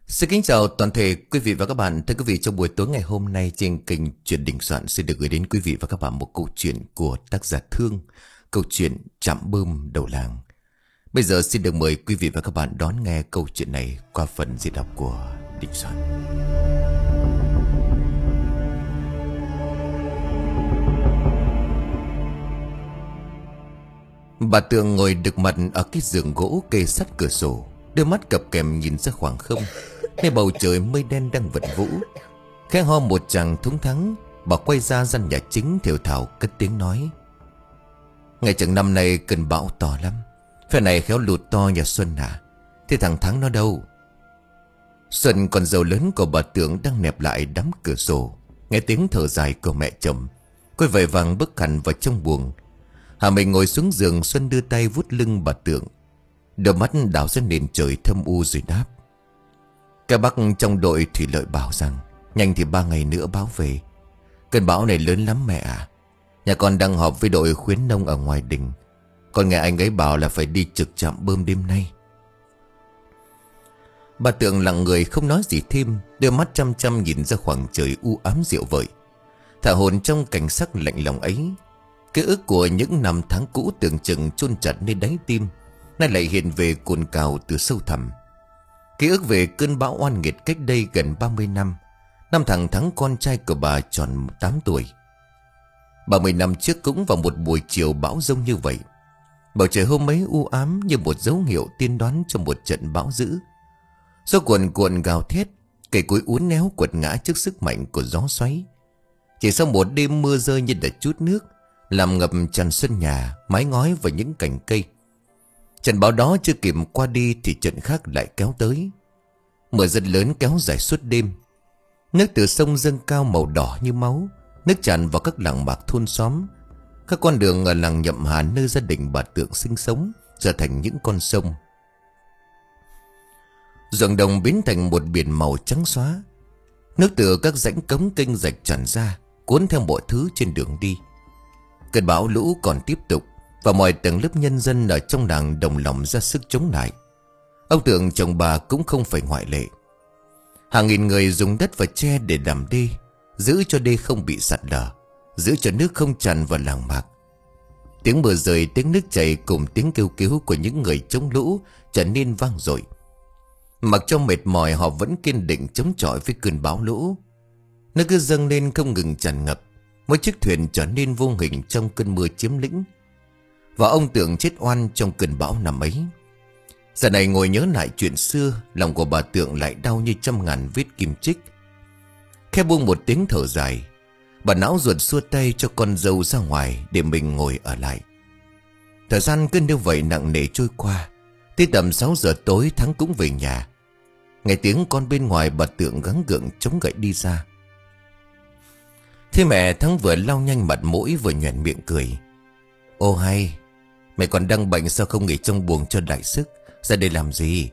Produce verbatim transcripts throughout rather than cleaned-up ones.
Xin kính chào toàn thể quý vị và các bạn. Thưa quý vị, trong buổi tối ngày hôm nay trên kênh Chuyện Đình Soạn xin được gửi đến quý vị và các bạn một câu chuyện của tác giả Thương, câu chuyện Trạm Bơm Đầu Làng. Bây giờ xin được mời quý vị và các bạn đón nghe câu chuyện này qua phần diễn đọc của Đình Soạn. Bà Tường ngồi đực mặt ở cái giường gỗ kê sát cửa sổ, đôi mắt cập kèm nhìn ra khoảng không, nơi bầu trời mây đen đang vần vũ. Khẽ ho một tràng thống thắng, bà quay ra gian nhà chính thều thào cất tiếng nói: Ngày chẳng năm nay cơn bão to lắm, phe này khéo lụt to nhà Xuân à. Thế thằng Thắng nó đâu? Xuân, con dâu lớn của bà Tường, đang nẹp lại đám cửa sổ, nghe tiếng thở dài của mẹ chồng. Cô vội vàng bước hẳn vào trong buồng. Hà mình ngồi xuống giường, Xuân đưa tay vuốt lưng bà Tường, đôi mắt đảo ra nền trời thâm u rồi đáp: Các bác trong đội thủy lợi bảo rằng nhanh thì ba ngày nữa báo về. Cơn bão này lớn lắm mẹ à. Nhà con đang họp với đội khuyến nông ở ngoài đình. Con nghe anh ấy bảo là phải đi trực trạm bơm đêm nay. Bà Tường lặng người không nói gì thêm, đôi mắt chăm chăm nhìn ra khoảng trời u ám dịu vợi, thả hồn trong cảnh sắc lạnh lòng ấy. Ký ức của những năm tháng cũ tưởng chừng chôn chặt nơi đáy tim nay lại hiện về cồn cào từ sâu thẳm. Ký ức về cơn bão oan nghiệt cách đây gần ba mươi năm. Năm thằng Thắng, con trai của bà, tròn tám tuổi. Ba mươi năm trước cũng vào một buổi chiều bão giông như vậy. Bầu trời hôm ấy u ám như một dấu hiệu tiên đoán cho một trận bão dữ. Gió cuồn cuộn gào thét, cây cối uốn néo quật ngã trước sức mạnh của gió xoáy. Chỉ sau một đêm mưa rơi như đã trút nước, làm ngập tràn sân nhà, mái ngói và những cành cây. Trận bão đó chưa kịp qua đi thì trận khác lại kéo tới. Mưa rất lớn kéo dài suốt đêm. Nước từ sông dâng cao màu đỏ như máu, nước tràn vào các làng mạc thôn xóm. Các con đường ở làng Nhậm Hà nơi gia đình bà Tường sinh sống trở thành những con sông. Ruộng đồng biến thành một biển màu trắng xóa. Nước từ các rãnh cống kênh rạch tràn ra, cuốn theo mọi thứ trên đường đi. Cơn bão lũ còn tiếp tục, và mọi tầng lớp nhân dân ở trong làng đồng lòng ra sức chống lại. Ông Tường chồng bà cũng không phải ngoại lệ. Hàng nghìn người dùng đất và tre để làm đê, giữ cho đê không bị sạt lở, giữ cho nước không tràn vào làng mạc. Tiếng mưa rơi, tiếng nước chảy cùng tiếng kêu cứu của những người chống lũ trở nên vang dội. Mặc cho mệt mỏi, họ vẫn kiên định chống chọi với cơn bão lũ. Nước cứ dâng lên không ngừng tràn ngập, mỗi chiếc thuyền trở nên vô hình trong cơn mưa chiếm lĩnh. Và ông Tường chết oan trong cơn bão năm ấy. Giờ này ngồi nhớ lại chuyện xưa, lòng của bà Tường lại đau như trăm ngàn vết kim chích. Khẽ buông một tiếng thở dài, bà não ruột xua tay cho con dâu ra ngoài để mình ngồi ở lại. Thời gian cứ như vậy nặng nề trôi qua. Tới tầm sáu giờ tối, Thắng cũng về nhà. Nghe tiếng con bên ngoài, bà Tường gắng gượng chống gậy đi ra. Thế mẹ Thắng vừa lau nhanh mặt mũi vừa nhoẻn miệng cười: Ô hay, mẹ còn đang bệnh sao không nghỉ trong buồng cho đại sức, ra đây làm gì?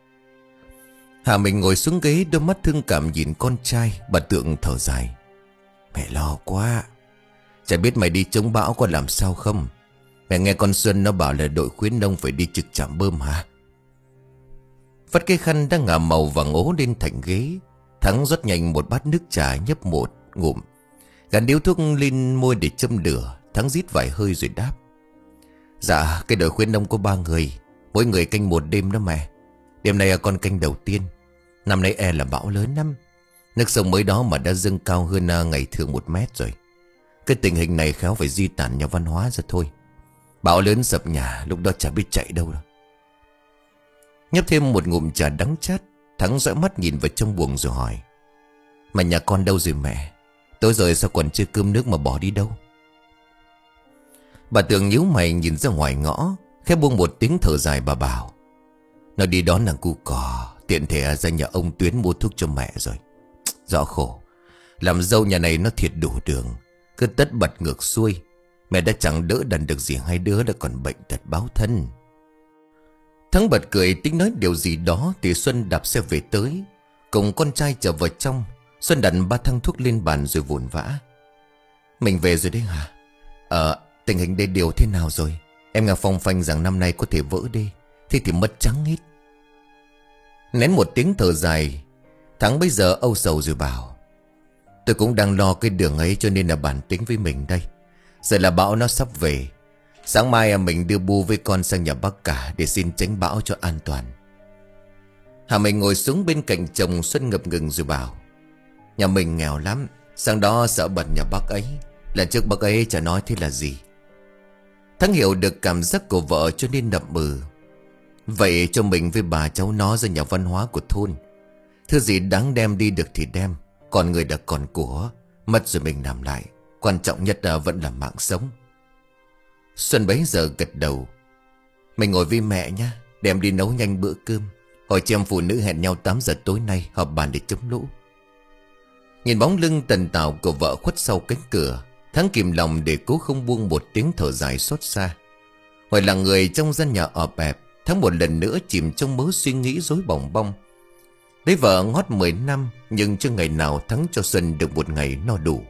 Hà mình ngồi xuống ghế, đôi mắt thương cảm nhìn con trai. Bà Tường thở dài: Mẹ lo quá. Chả biết mày đi chống bão có làm sao không? Mẹ nghe con Xuân nó bảo là đội khuyến nông phải đi trực trạm bơm hả? Vắt cái khăn đang ngả màu vàng ố lên thành ghế. Thắng rót nhanh một bát nước trà, nhấp một ngụm, gắn điếu thuốc lên môi để châm lửa. Thắng rít vài hơi rồi đáp: Dạ, cái đội khuyến nông có ba người, mỗi người canh một đêm đó mẹ. Đêm nay là con canh đầu tiên. Năm nay e là bão lớn lắm. Nước sông mới đó mà đã dâng cao hơn ngày thường một mét rồi. Cái tình hình này khéo phải di tản nhà văn hóa ra thôi. Bão lớn sập nhà, lúc đó chả biết chạy đâu đâu. Nhấp thêm một ngụm trà đắng chát, Thắng dõi mắt nhìn vào trong buồng rồi hỏi: Mà nhà con đâu rồi mẹ? Tối rồi sao còn chưa cơm nước mà bỏ đi đâu? Bà Tường nhíu mày nhìn ra ngoài ngõ, khẽ buông một tiếng thở dài. Bà bảo: Nó đi đón nàng cu cò, tiện thể ra nhà ông Tuyến mua thuốc cho mẹ rồi. Rõ khổ, làm dâu nhà này nó thiệt đủ đường, cứ tất bật ngược xuôi. Mẹ đã chẳng đỡ đần được gì, hai đứa đã còn bệnh tật báo thân. Thắng bật cười tính nói điều gì đó thì Xuân đạp xe về tới, cùng con trai trở vào trong. Xuân đặt ba thang thuốc lên bàn rồi vồn vã: Mình về rồi đấy hả? Ờ, tình hình đê điều thế nào rồi? Em nghe phong phanh rằng năm nay có thể vỡ đê, thế thì mất trắng hết. Nén một tiếng thở dài, Thắng bây giờ âu sầu rồi bảo: tôi cũng đang lo cái đường ấy cho nên là bàn tính với mình đây. Giờ là bão nó sắp về. Sáng mai mình đưa Bu với con sang nhà bác cả để xin tránh bão cho an toàn. Hà mình ngồi xuống bên cạnh chồng Xuân ngập ngừng rồi bảo: nhà mình nghèo lắm, sang đó sợ bẩn nhà bác ấy. Lần trước bác ấy chả nói thế là gì. Thắng hiểu được cảm giác của vợ cho nên nậm ừ. Vậy cho mình với bà cháu nó ra nhà văn hóa của thôn. Thứ gì đáng đem đi được thì đem. Còn người đã còn của, mất rồi mình làm lại. Quan trọng nhất là vẫn là mạng sống. Xuân bấy giờ gật đầu: mình ngồi với mẹ nhá, đem đi nấu nhanh bữa cơm. Hồi chị em phụ nữ hẹn nhau tám giờ tối nay họp bàn để chống lũ. Nhìn bóng lưng tần tảo của vợ khuất sau cánh cửa, Thắng kìm lòng để cố không buông một tiếng thở dài xót xa. Hồi là người trong gian nhà ọp ẹp, Thắng một lần nữa chìm trong mớ suy nghĩ rối bòng bong. Lấy vợ ngót mười năm, nhưng chưa ngày nào Thắng cho Xuân được một ngày no đủ.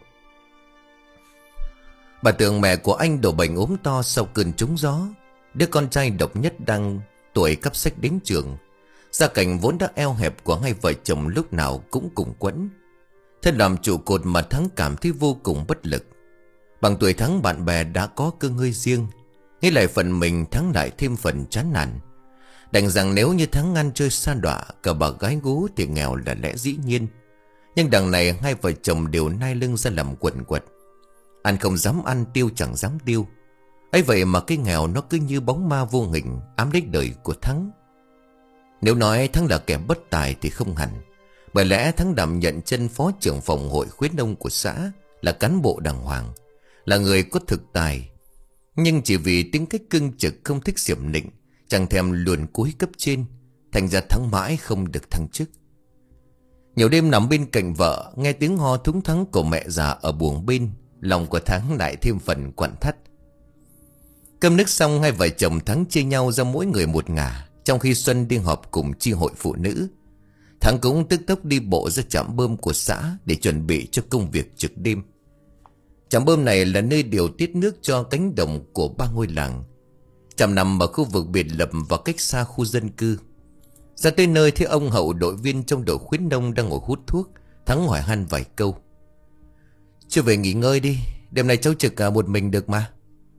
Bà Tường mẹ của anh đổ bệnh ốm to sau cơn trúng gió. Đứa con trai độc nhất đang tuổi cắp sách đến trường. Gia cảnh vốn đã eo hẹp của hai vợ chồng lúc nào cũng cùng quẫn. Thân làm trụ cột mà Thắng cảm thấy vô cùng bất lực. Bằng tuổi Thắng bạn bè đã có cơ ngơi riêng, nghĩ lại phần mình Thắng lại thêm phần chán nản. Đành rằng nếu như Thắng ăn chơi sa đọa, cờ bạc gái gú thì nghèo là lẽ dĩ nhiên. Nhưng đằng này hai vợ chồng đều nai lưng ra làm quần quật. Ăn không dám ăn, tiêu chẳng dám tiêu. Ấy vậy mà cái nghèo nó cứ như bóng ma vô hình ám lấy đời của Thắng. Nếu nói Thắng là kẻ bất tài thì không hẳn. Bởi lẽ Thắng đảm nhận chân phó trưởng phòng hội khuyến nông của xã, là cán bộ đàng hoàng, là người có thực tài. Nhưng chỉ vì tính cách cưng trực không thích xiểm nịnh, chẳng thèm luồn cúi cấp trên, thành ra Thắng mãi không được thăng chức. Nhiều đêm nằm bên cạnh vợ, nghe tiếng ho thúng thắng của mẹ già ở buồng bên, lòng của Thắng lại thêm phần quặn thắt. Cơm nước xong, hai vợ chồng Thắng chia nhau ra mỗi người một ngả. Trong khi Xuân đi họp cùng chi hội phụ nữ, Thắng cũng tức tốc đi bộ ra trạm bơm của xã để chuẩn bị cho công việc trực đêm. Trạm bơm này là nơi điều tiết nước cho cánh đồng của ba ngôi làng. Trạm nằm ở khu vực biệt lập và cách xa khu dân cư. Ra tới nơi thấy ông Hậu, đội viên trong đội khuyến nông, đang ngồi hút thuốc. Thắng hỏi han vài câu: chưa về nghỉ ngơi đi, đêm nay cháu trực một mình được mà.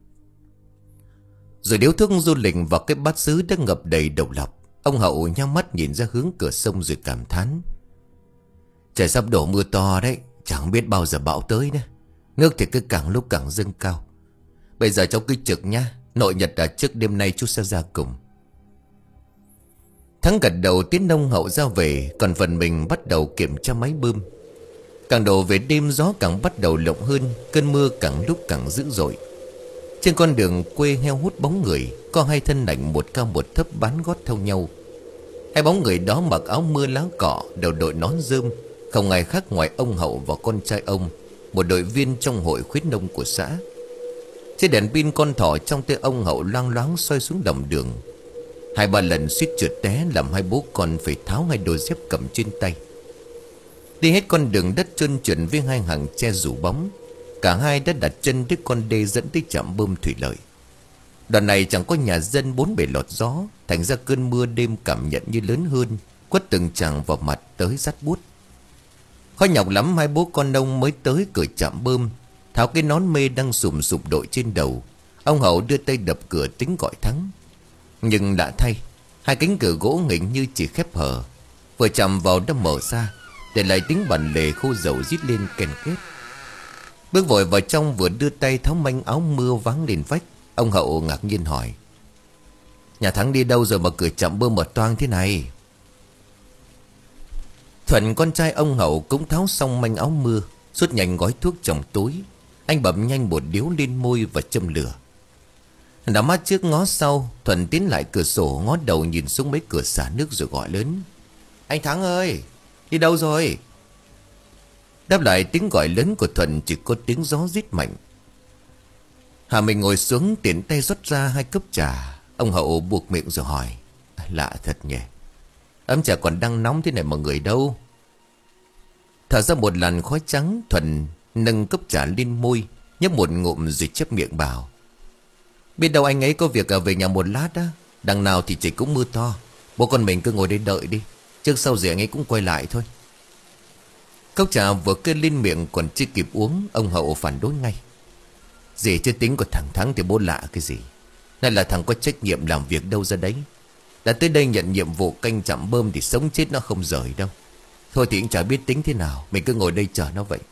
Rồi điếu thuốc du lịch vào cái bát sứ đã ngập đầy độc lọc. Ông Hậu nhắm mắt nhìn ra hướng cửa sông rồi cảm thán: trời sắp đổ mưa to đấy, chẳng biết bao giờ bão tới nữa. Nước thì cứ càng lúc càng dâng cao. Bây giờ cháu cứ trực nhá, nội nhật là trước đêm nay chú sẽ ra cùng. Thắng gật đầu tiến ông Hậu ra về. Còn phần mình bắt đầu kiểm tra máy bơm. Càng đổ về đêm, gió càng bắt đầu lộng hơn, cơn mưa càng lúc càng dữ dội. Trên con đường quê heo hút bóng người, có hai thân ảnh một cao một thấp bán gót theo nhau. Hai bóng người đó mặc áo mưa lá cọ, đầu đội nón rơm, không ai khác ngoài ông Hậu và con trai ông, một đội viên trong hội khuyến nông của xã. Chiếc đèn pin con thỏ trong tay ông Hậu loang loáng soi xuống lòng đường. Hai ba lần suýt trượt té, làm hai bố con phải tháo hai đôi dép cầm trên tay. Đi hết con đường đất trơn trượt với hai hàng tre rủ bóng, cả hai đã đặt chân tới con đê dẫn tới trạm bơm thủy lợi. Đoạn này chẳng có nhà dân, bốn bề lọt gió, thành ra cơn mưa đêm cảm nhận như lớn hơn, quất từng tràng vào mặt tới rát buốt. Khó nhọc lắm hai bố con nông mới tới cửa trạm bơm, tháo cái nón mê đang sùm sụp đội trên đầu. Ông Hậu đưa tay đập cửa tính gọi Thắng. Nhưng lạ thay, hai cánh cửa gỗ nghịch như chỉ khép hờ, vừa chạm vào đã mở ra, để lại tiếng bản lề khô dầu rít lên kèn két. Bước vội vào trong, vừa đưa tay tháo manh áo mưa váng lên vách. Ông Hậu ngạc nhiên hỏi: nhà Thắng đi đâu rồi mà cửa trạm bơm mở toang thế này? Thuận, con trai ông Hậu, cũng tháo xong manh áo mưa, rút nhanh gói thuốc trong túi. Anh bấm nhanh một điếu lên môi và châm lửa. Đảo mắt trước ngó sau, Thuận tiến lại cửa sổ, ngó đầu nhìn xuống mấy cửa xả nước rồi gọi lớn: anh Thắng ơi, đi đâu rồi? Đáp lại tiếng gọi lớn của Thuận chỉ có tiếng gió rít mạnh. Hà mình ngồi xuống, tiện tay rót ra hai cốc trà. Ông Hậu buộc miệng rồi hỏi: lạ thật nhỉ, ấm trà còn đang nóng thế này mà người đâu? Thở ra một làn khói trắng, Thuận nâng cốc trà lên môi, nhấp một ngụm rồi chép miệng bảo: biết đâu anh ấy có việc ở về nhà một lát á. Đằng nào thì chỉ cũng mưa to, bố con mình cứ ngồi đây đợi đi. Trước sau gì anh ấy cũng quay lại thôi. Cốc trà vừa kê lên miệng còn chưa kịp uống, ông Hậu phản đối ngay. Dì chứ tính của thằng Thắng thì bố lạ cái gì. Này là thằng có trách nhiệm làm việc đâu ra đấy. Đã tới đây nhận nhiệm vụ canh trạm bơm thì sống chết nó không rời đâu. Thôi thì cũng chả biết tính thế nào, mình cứ ngồi đây chờ nó vậy.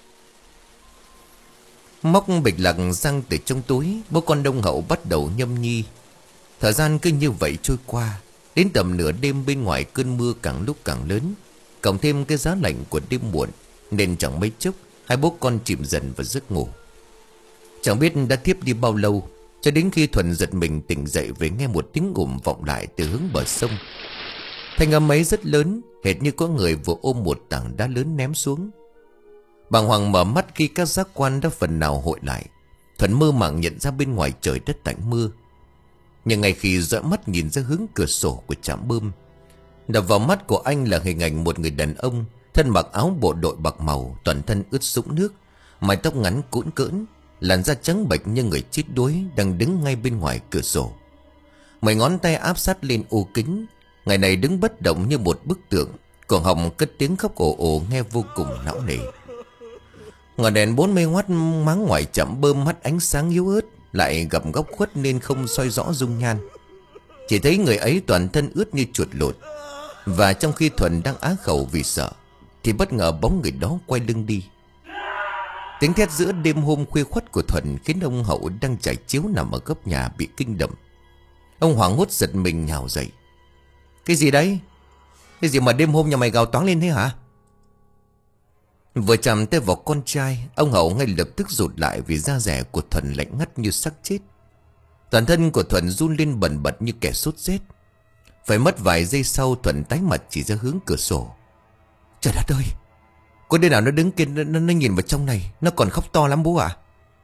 Móc bịch lạc răng từ trong túi, bố con ông Hậu bắt đầu nhâm nhi. Thời gian cứ như vậy trôi qua. Đến tầm nửa đêm bên ngoài cơn mưa càng lúc càng lớn, cộng thêm cái giá lạnh của đêm muộn, nên chẳng mấy chốc hai bố con chìm dần vào giấc ngủ. Chẳng biết đã thiếp đi bao lâu, cho đến khi Thuần giật mình tỉnh dậy với nghe một tiếng ùm vọng lại từ hướng bờ sông. Thanh âm ấy rất lớn, hệt như có người vừa ôm một tảng đá lớn ném xuống. Bàng hoàng mở mắt khi các giác quan đã phần nào hội lại. Thuần mơ màng nhận ra bên ngoài trời đất tạnh mưa. Nhưng ngay khi dõi mắt nhìn ra hướng cửa sổ của trạm bơm, đập vào mắt của anh là hình ảnh một người đàn ông thân mặc áo bộ đội bạc màu, toàn thân ướt sũng nước, mái tóc ngắn cũn cỡn, làn da trắng bệch như người chết đuối, đang đứng ngay bên ngoài cửa sổ. Mấy ngón tay áp sát lên ô kính. Ngày này đứng bất động như một bức tượng, cổ họng cất tiếng khóc ồ ồ nghe vô cùng não nề. Ngọn đèn bốn mươi oát máng ngoài trạm bơm mắt ánh sáng yếu ớt, lại gặp góc khuất nên không soi rõ dung nhan. Chỉ thấy người ấy toàn thân ướt như chuột lột. Và trong khi Thuần đang á khẩu vì sợ, thì bất ngờ bóng người đó quay lưng đi. Tiếng thét giữa đêm hôm khuya khoắt của Thuần khiến ông Hậu đang trải chiếu nằm ở góc nhà bị kinh động. Ông hoảng hốt giật mình nhào dậy. Cái gì đấy? Cái gì mà đêm hôm nhà mày gào toáng lên thế hả? Vừa chạm tay vào con trai, ông Hậu ngay lập tức rụt lại vì da rẻ của Thuần lạnh ngắt như xác chết. Toàn thân của Thuần run lên bần bật như kẻ sốt rét. Phải mất vài giây sau, Thuần tái mặt chỉ ra hướng cửa sổ. Trời đất ơi! Có đứa nào nó đứng kia nó, nó nhìn vào trong này. Nó còn khóc to lắm bố ạ.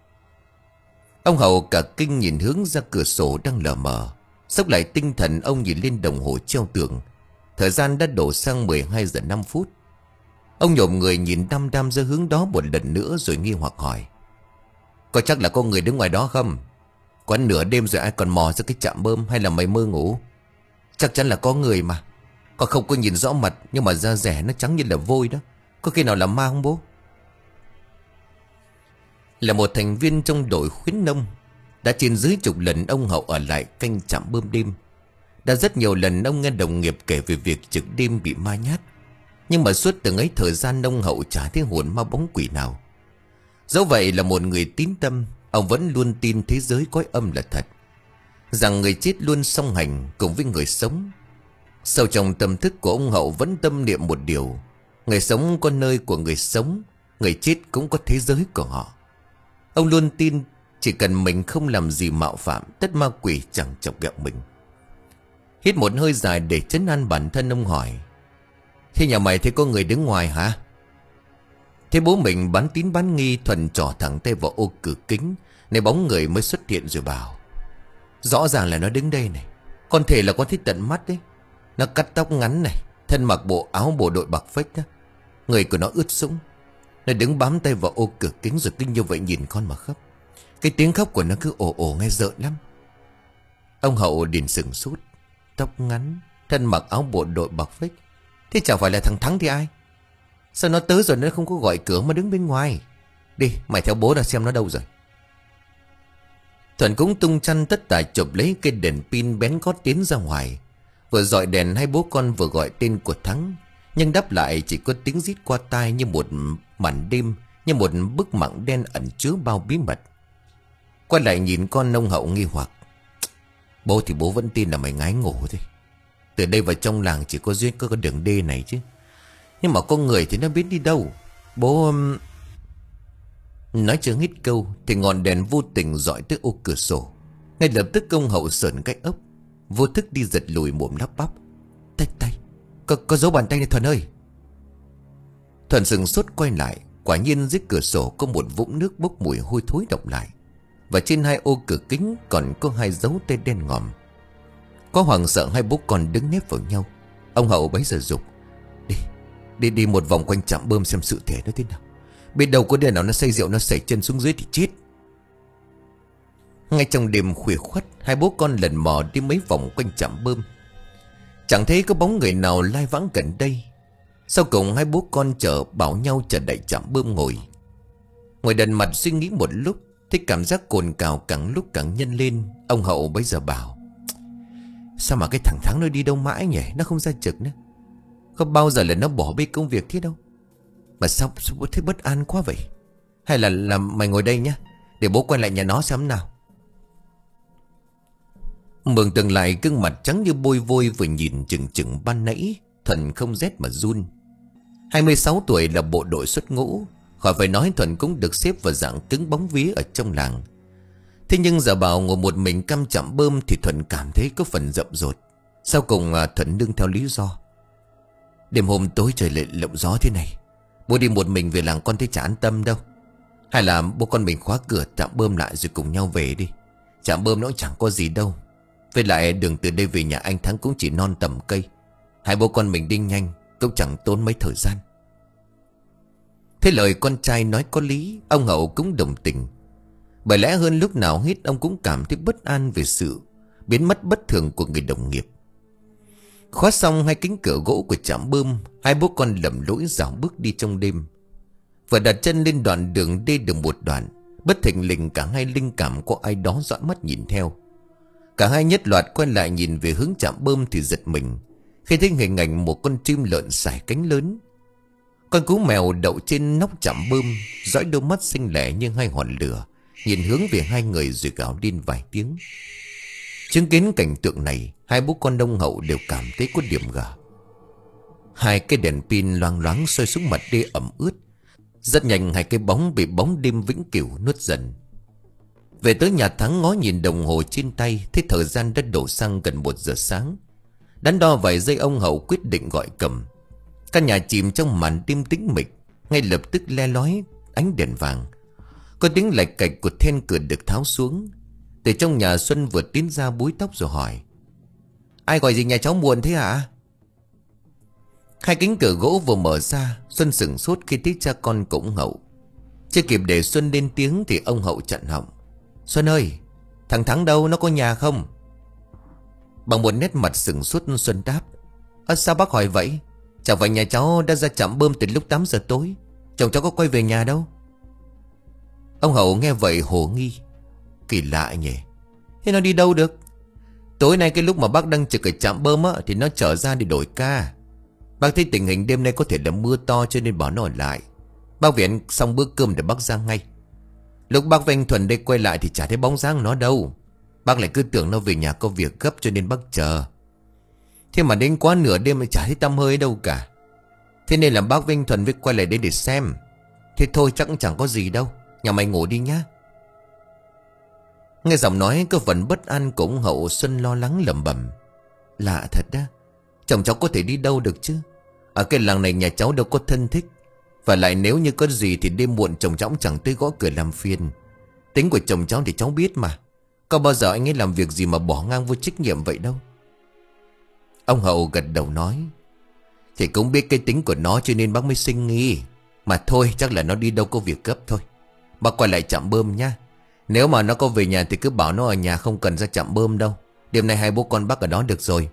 Ông Hậu cả kinh nhìn hướng ra cửa sổ đang lờ mờ. Xốc lại tinh thần, ông nhìn lên đồng hồ treo tường. Thời gian đã đổ sang mười hai giờ năm phút. Ông nhổm người nhìn đăm đăm ra hướng đó một lần nữa rồi nghi hoặc hỏi. Có chắc là có người đứng ngoài đó không? Quán nửa đêm rồi ai còn mò ra cái trạm bơm, hay là mày mơ ngủ? Chắc chắn là có người mà. Con không có nhìn rõ mặt, nhưng mà da rẻ nó trắng như là vôi đó. Có khi nào là ma không bố? Là một thành viên trong đội khuyến nông, đã trên dưới chục lần ông Hậu ở lại canh trạm bơm đêm. Đã rất nhiều lần ông nghe đồng nghiệp kể về việc trực đêm bị ma nhát. Nhưng mà suốt từng ấy thời gian ông Hậu chả thấy hồn ma bóng quỷ nào. Dẫu vậy là một người tín tâm, ông vẫn luôn tin thế giới cõi âm là thật, rằng người chết luôn song hành cùng với người sống. Sâu trong tâm thức của ông Hậu vẫn tâm niệm một điều: người sống có nơi của người sống, người chết cũng có thế giới của họ. Ông luôn tin chỉ cần mình không làm gì mạo phạm, tất ma quỷ chẳng chọc ghẹo mình. Hít một hơi dài để trấn an bản thân, ông hỏi: Thế nhà mày thấy có người đứng ngoài hả? Thế bố mình bán tín bán nghi, Thuần trỏ thẳng tay vào ô cửa kính, nơi bóng người mới xuất hiện rồi bảo: Rõ ràng là nó đứng đây này. Con thể là con thấy tận mắt đấy. Nó cắt tóc ngắn này, thân mặc bộ áo bộ đội bạc phách đó. Người của nó ướt sũng. Nó đứng bám tay vào ô cửa kính rồi cứ như vậy nhìn con mà khóc. Cái tiếng khóc của nó cứ ồ ồ nghe rợn lắm. Ông Hậu liền sừng sốt. Tóc ngắn, thân mặc áo bộ đội bạc phách, thế chẳng phải là thằng Thắng thì ai? Sao nó tới rồi nó không có gọi cửa mà đứng bên ngoài? Đi, mày theo bố ra xem nó đâu rồi. Thuần cũng tung chăn tất tả chụp lấy cây đèn pin bén gót tiến ra ngoài. Vừa dọi đèn hai bố con vừa gọi tên của Thắng, nhưng đáp lại chỉ có tiếng rít qua tai như một màn đêm, như một bức mảng đen ẩn chứa bao bí mật. Quay lại nhìn con, ông Hậu nghi hoặc. Bố thì bố vẫn tin là mày ngái ngủ thôi. Từ đây vào trong làng chỉ có duy có cái đường đê này chứ. Nhưng mà con người thì nó biết đi đâu. Bố... Nói chưa hết câu thì ngọn đèn vô tình dọi tới ô cửa sổ. Ngay lập tức ông Hậu sởn cái ốc, vô thức đi giật lùi mồm lắp bắp. Tay tay, có, có dấu bàn tay này Thuần ơi. Thuần sừng sốt quay lại. Quả nhiên dưới cửa sổ có một vũng nước bốc mùi hôi thối đọng lại. Và trên hai ô cửa kính còn có hai dấu tay đen ngòm. Có hoảng sợ hai bố con đứng nép vào nhau. Ông Hậu bấy giờ dục: Đi, đi đi một vòng quanh trạm bơm xem sự thể nó thế nào. Biết đâu có đứa nào nó say rượu, nó sẩy chân xuống dưới thì chết. Ngay trong đêm khuya khoắt, hai bố con lần mò đi mấy vòng quanh trạm bơm. Chẳng thấy có bóng người nào lai vãng gần đây. Sau cùng hai bố con chở bảo nhau chờ đẩy trạm bơm ngồi. Ngồi đần mặt suy nghĩ một lúc, thấy cảm giác cồn cào càng lúc càng nhân lên. Ông Hậu bây giờ bảo: sao mà cái thằng Thắng nó đi đâu mãi nhỉ? Nó không ra trực nữa. Không bao giờ là nó bỏ bê công việc thế đâu. Mà sao, sao thấy bất an quá vậy? Hay là, là mày ngồi đây nhá, để bố quay lại nhà nó xem nào. Mường Tường lại gương mặt trắng như bôi vôi, vừa nhìn chừng chừng ban nãy. Thuần không rét mà run. Hai mươi sáu tuổi là bộ đội xuất ngũ. Khỏi phải nói Thuần cũng được xếp vào dạng cứng bóng vía ở trong làng. Thế nhưng giờ bảo ngồi một mình căm chạm bơm thì Thuần cảm thấy có phần rậm rột. Sau cùng à, Thuần nương theo lý do: đêm hôm tối trời lại lộng gió thế này, bố đi một mình về làng con thấy chả an tâm đâu. Hay là bố con mình khóa cửa trạm bơm lại rồi cùng nhau về đi. Trạm bơm nó chẳng có gì đâu. Với lại đường từ đây về nhà anh Thắng cũng chỉ non tầm cây. Hai bố con mình đi nhanh cũng chẳng tốn mấy thời gian. Thế lời con trai nói có lý, ông Hậu cũng đồng tình. Bởi lẽ hơn lúc nào hết ông cũng cảm thấy bất an về sự biến mất bất thường của người đồng nghiệp. Khóa xong hai cánh cửa gỗ của trạm bơm, hai bố con lầm lũi dạo bước đi trong đêm. Vừa đặt chân lên đoạn đường đi được một đoạn, bất thình lình cả hai linh cảm có ai đó dõi mắt nhìn theo. Cả hai nhất loạt quay lại nhìn về hướng trạm bơm thì giật mình khi thấy hình ảnh một con chim lợn sải cánh lớn. Con cú mèo đậu trên nóc trạm bơm, dõi đôi mắt xinh lẻ như hai ngọn lửa, nhìn hướng về hai người rồi gào lên vài tiếng. Chứng kiến cảnh tượng này, hai bố con ông Hậu đều cảm thấy có điểm gở. Hai cái đèn pin loang loáng soi xuống mặt đê ẩm ướt. Rất nhanh hai cái bóng bị bóng đêm vĩnh cửu nuốt dần. Về tới nhà Thắng ngó nhìn đồng hồ trên tay, thấy thời gian đã đổ sang gần một giờ sáng. Đắn đo vài giây ông Hậu quyết định gọi cầm. Căn nhà chìm trong màn đêm tĩnh mịch, ngay lập tức le lói ánh đèn vàng. Có tiếng lạch cạch của then cửa được tháo xuống. Từ trong nhà Xuân vừa tiến ra búi tóc rồi hỏi: ai gọi gì nhà cháu muộn thế hả? Hai cánh cửa gỗ vừa mở ra, Xuân sửng sốt khi thấy cha con của ông Hậu. Chưa kịp để Xuân lên tiếng thì ông Hậu chặn họng: Xuân ơi, thằng Thắng đâu, nó có nhà không? Bằng một nét mặt sửng sốt, Xuân đáp: Ơ sao bác hỏi vậy? Chẳng phải nhà cháu đã ra trạm bơm từ lúc tám giờ tối, chồng cháu có quay về nhà đâu. Ông Hậu nghe vậy hồ nghi: kỳ lạ nhỉ, thế nó đi đâu được? Tối nay cái lúc mà bác đang trực ở trạm bơm á, thì nó trở ra để đổi ca. Bác thấy tình hình đêm nay có thể là mưa to cho nên bảo nó ở lại. Bác viện xong bữa cơm để bác ra ngay. Lúc bác và anh Thuần đây quay lại thì chả thấy bóng dáng nó đâu. Bác lại cứ tưởng nó về nhà có việc gấp cho nên bác chờ. Thế mà đến quá nửa đêm lại chả thấy tăm hơi đâu cả. Thế nên là bác với anh Thuần với quay lại đây để xem. Thế thôi chắc cũng chẳng có gì đâu, nhà mày ngủ đi nhá. Nghe giọng nói có phần bất an của ông Hậu, Xuân lo lắng lẩm bẩm: lạ thật đó, chồng cháu có thể đi đâu được chứ? Ở cái làng này nhà cháu đâu có thân thích. Và lại nếu như có gì thì đêm muộn chồng cháu chẳng tới gõ cửa làm phiền. Tính của chồng cháu thì cháu biết mà. Có bao giờ anh ấy làm việc gì mà bỏ ngang vô trách nhiệm vậy đâu. Ông Hậu gật đầu nói: thì cũng biết cái tính của nó cho nên bác mới sinh nghi. Mà thôi chắc là nó đi đâu có việc gấp thôi. Bác quay lại trạm bơm nhá. Nếu mà nó có về nhà thì cứ bảo nó ở nhà, không cần ra trạm bơm đâu. Đêm nay hai bố con bác ở đó được rồi.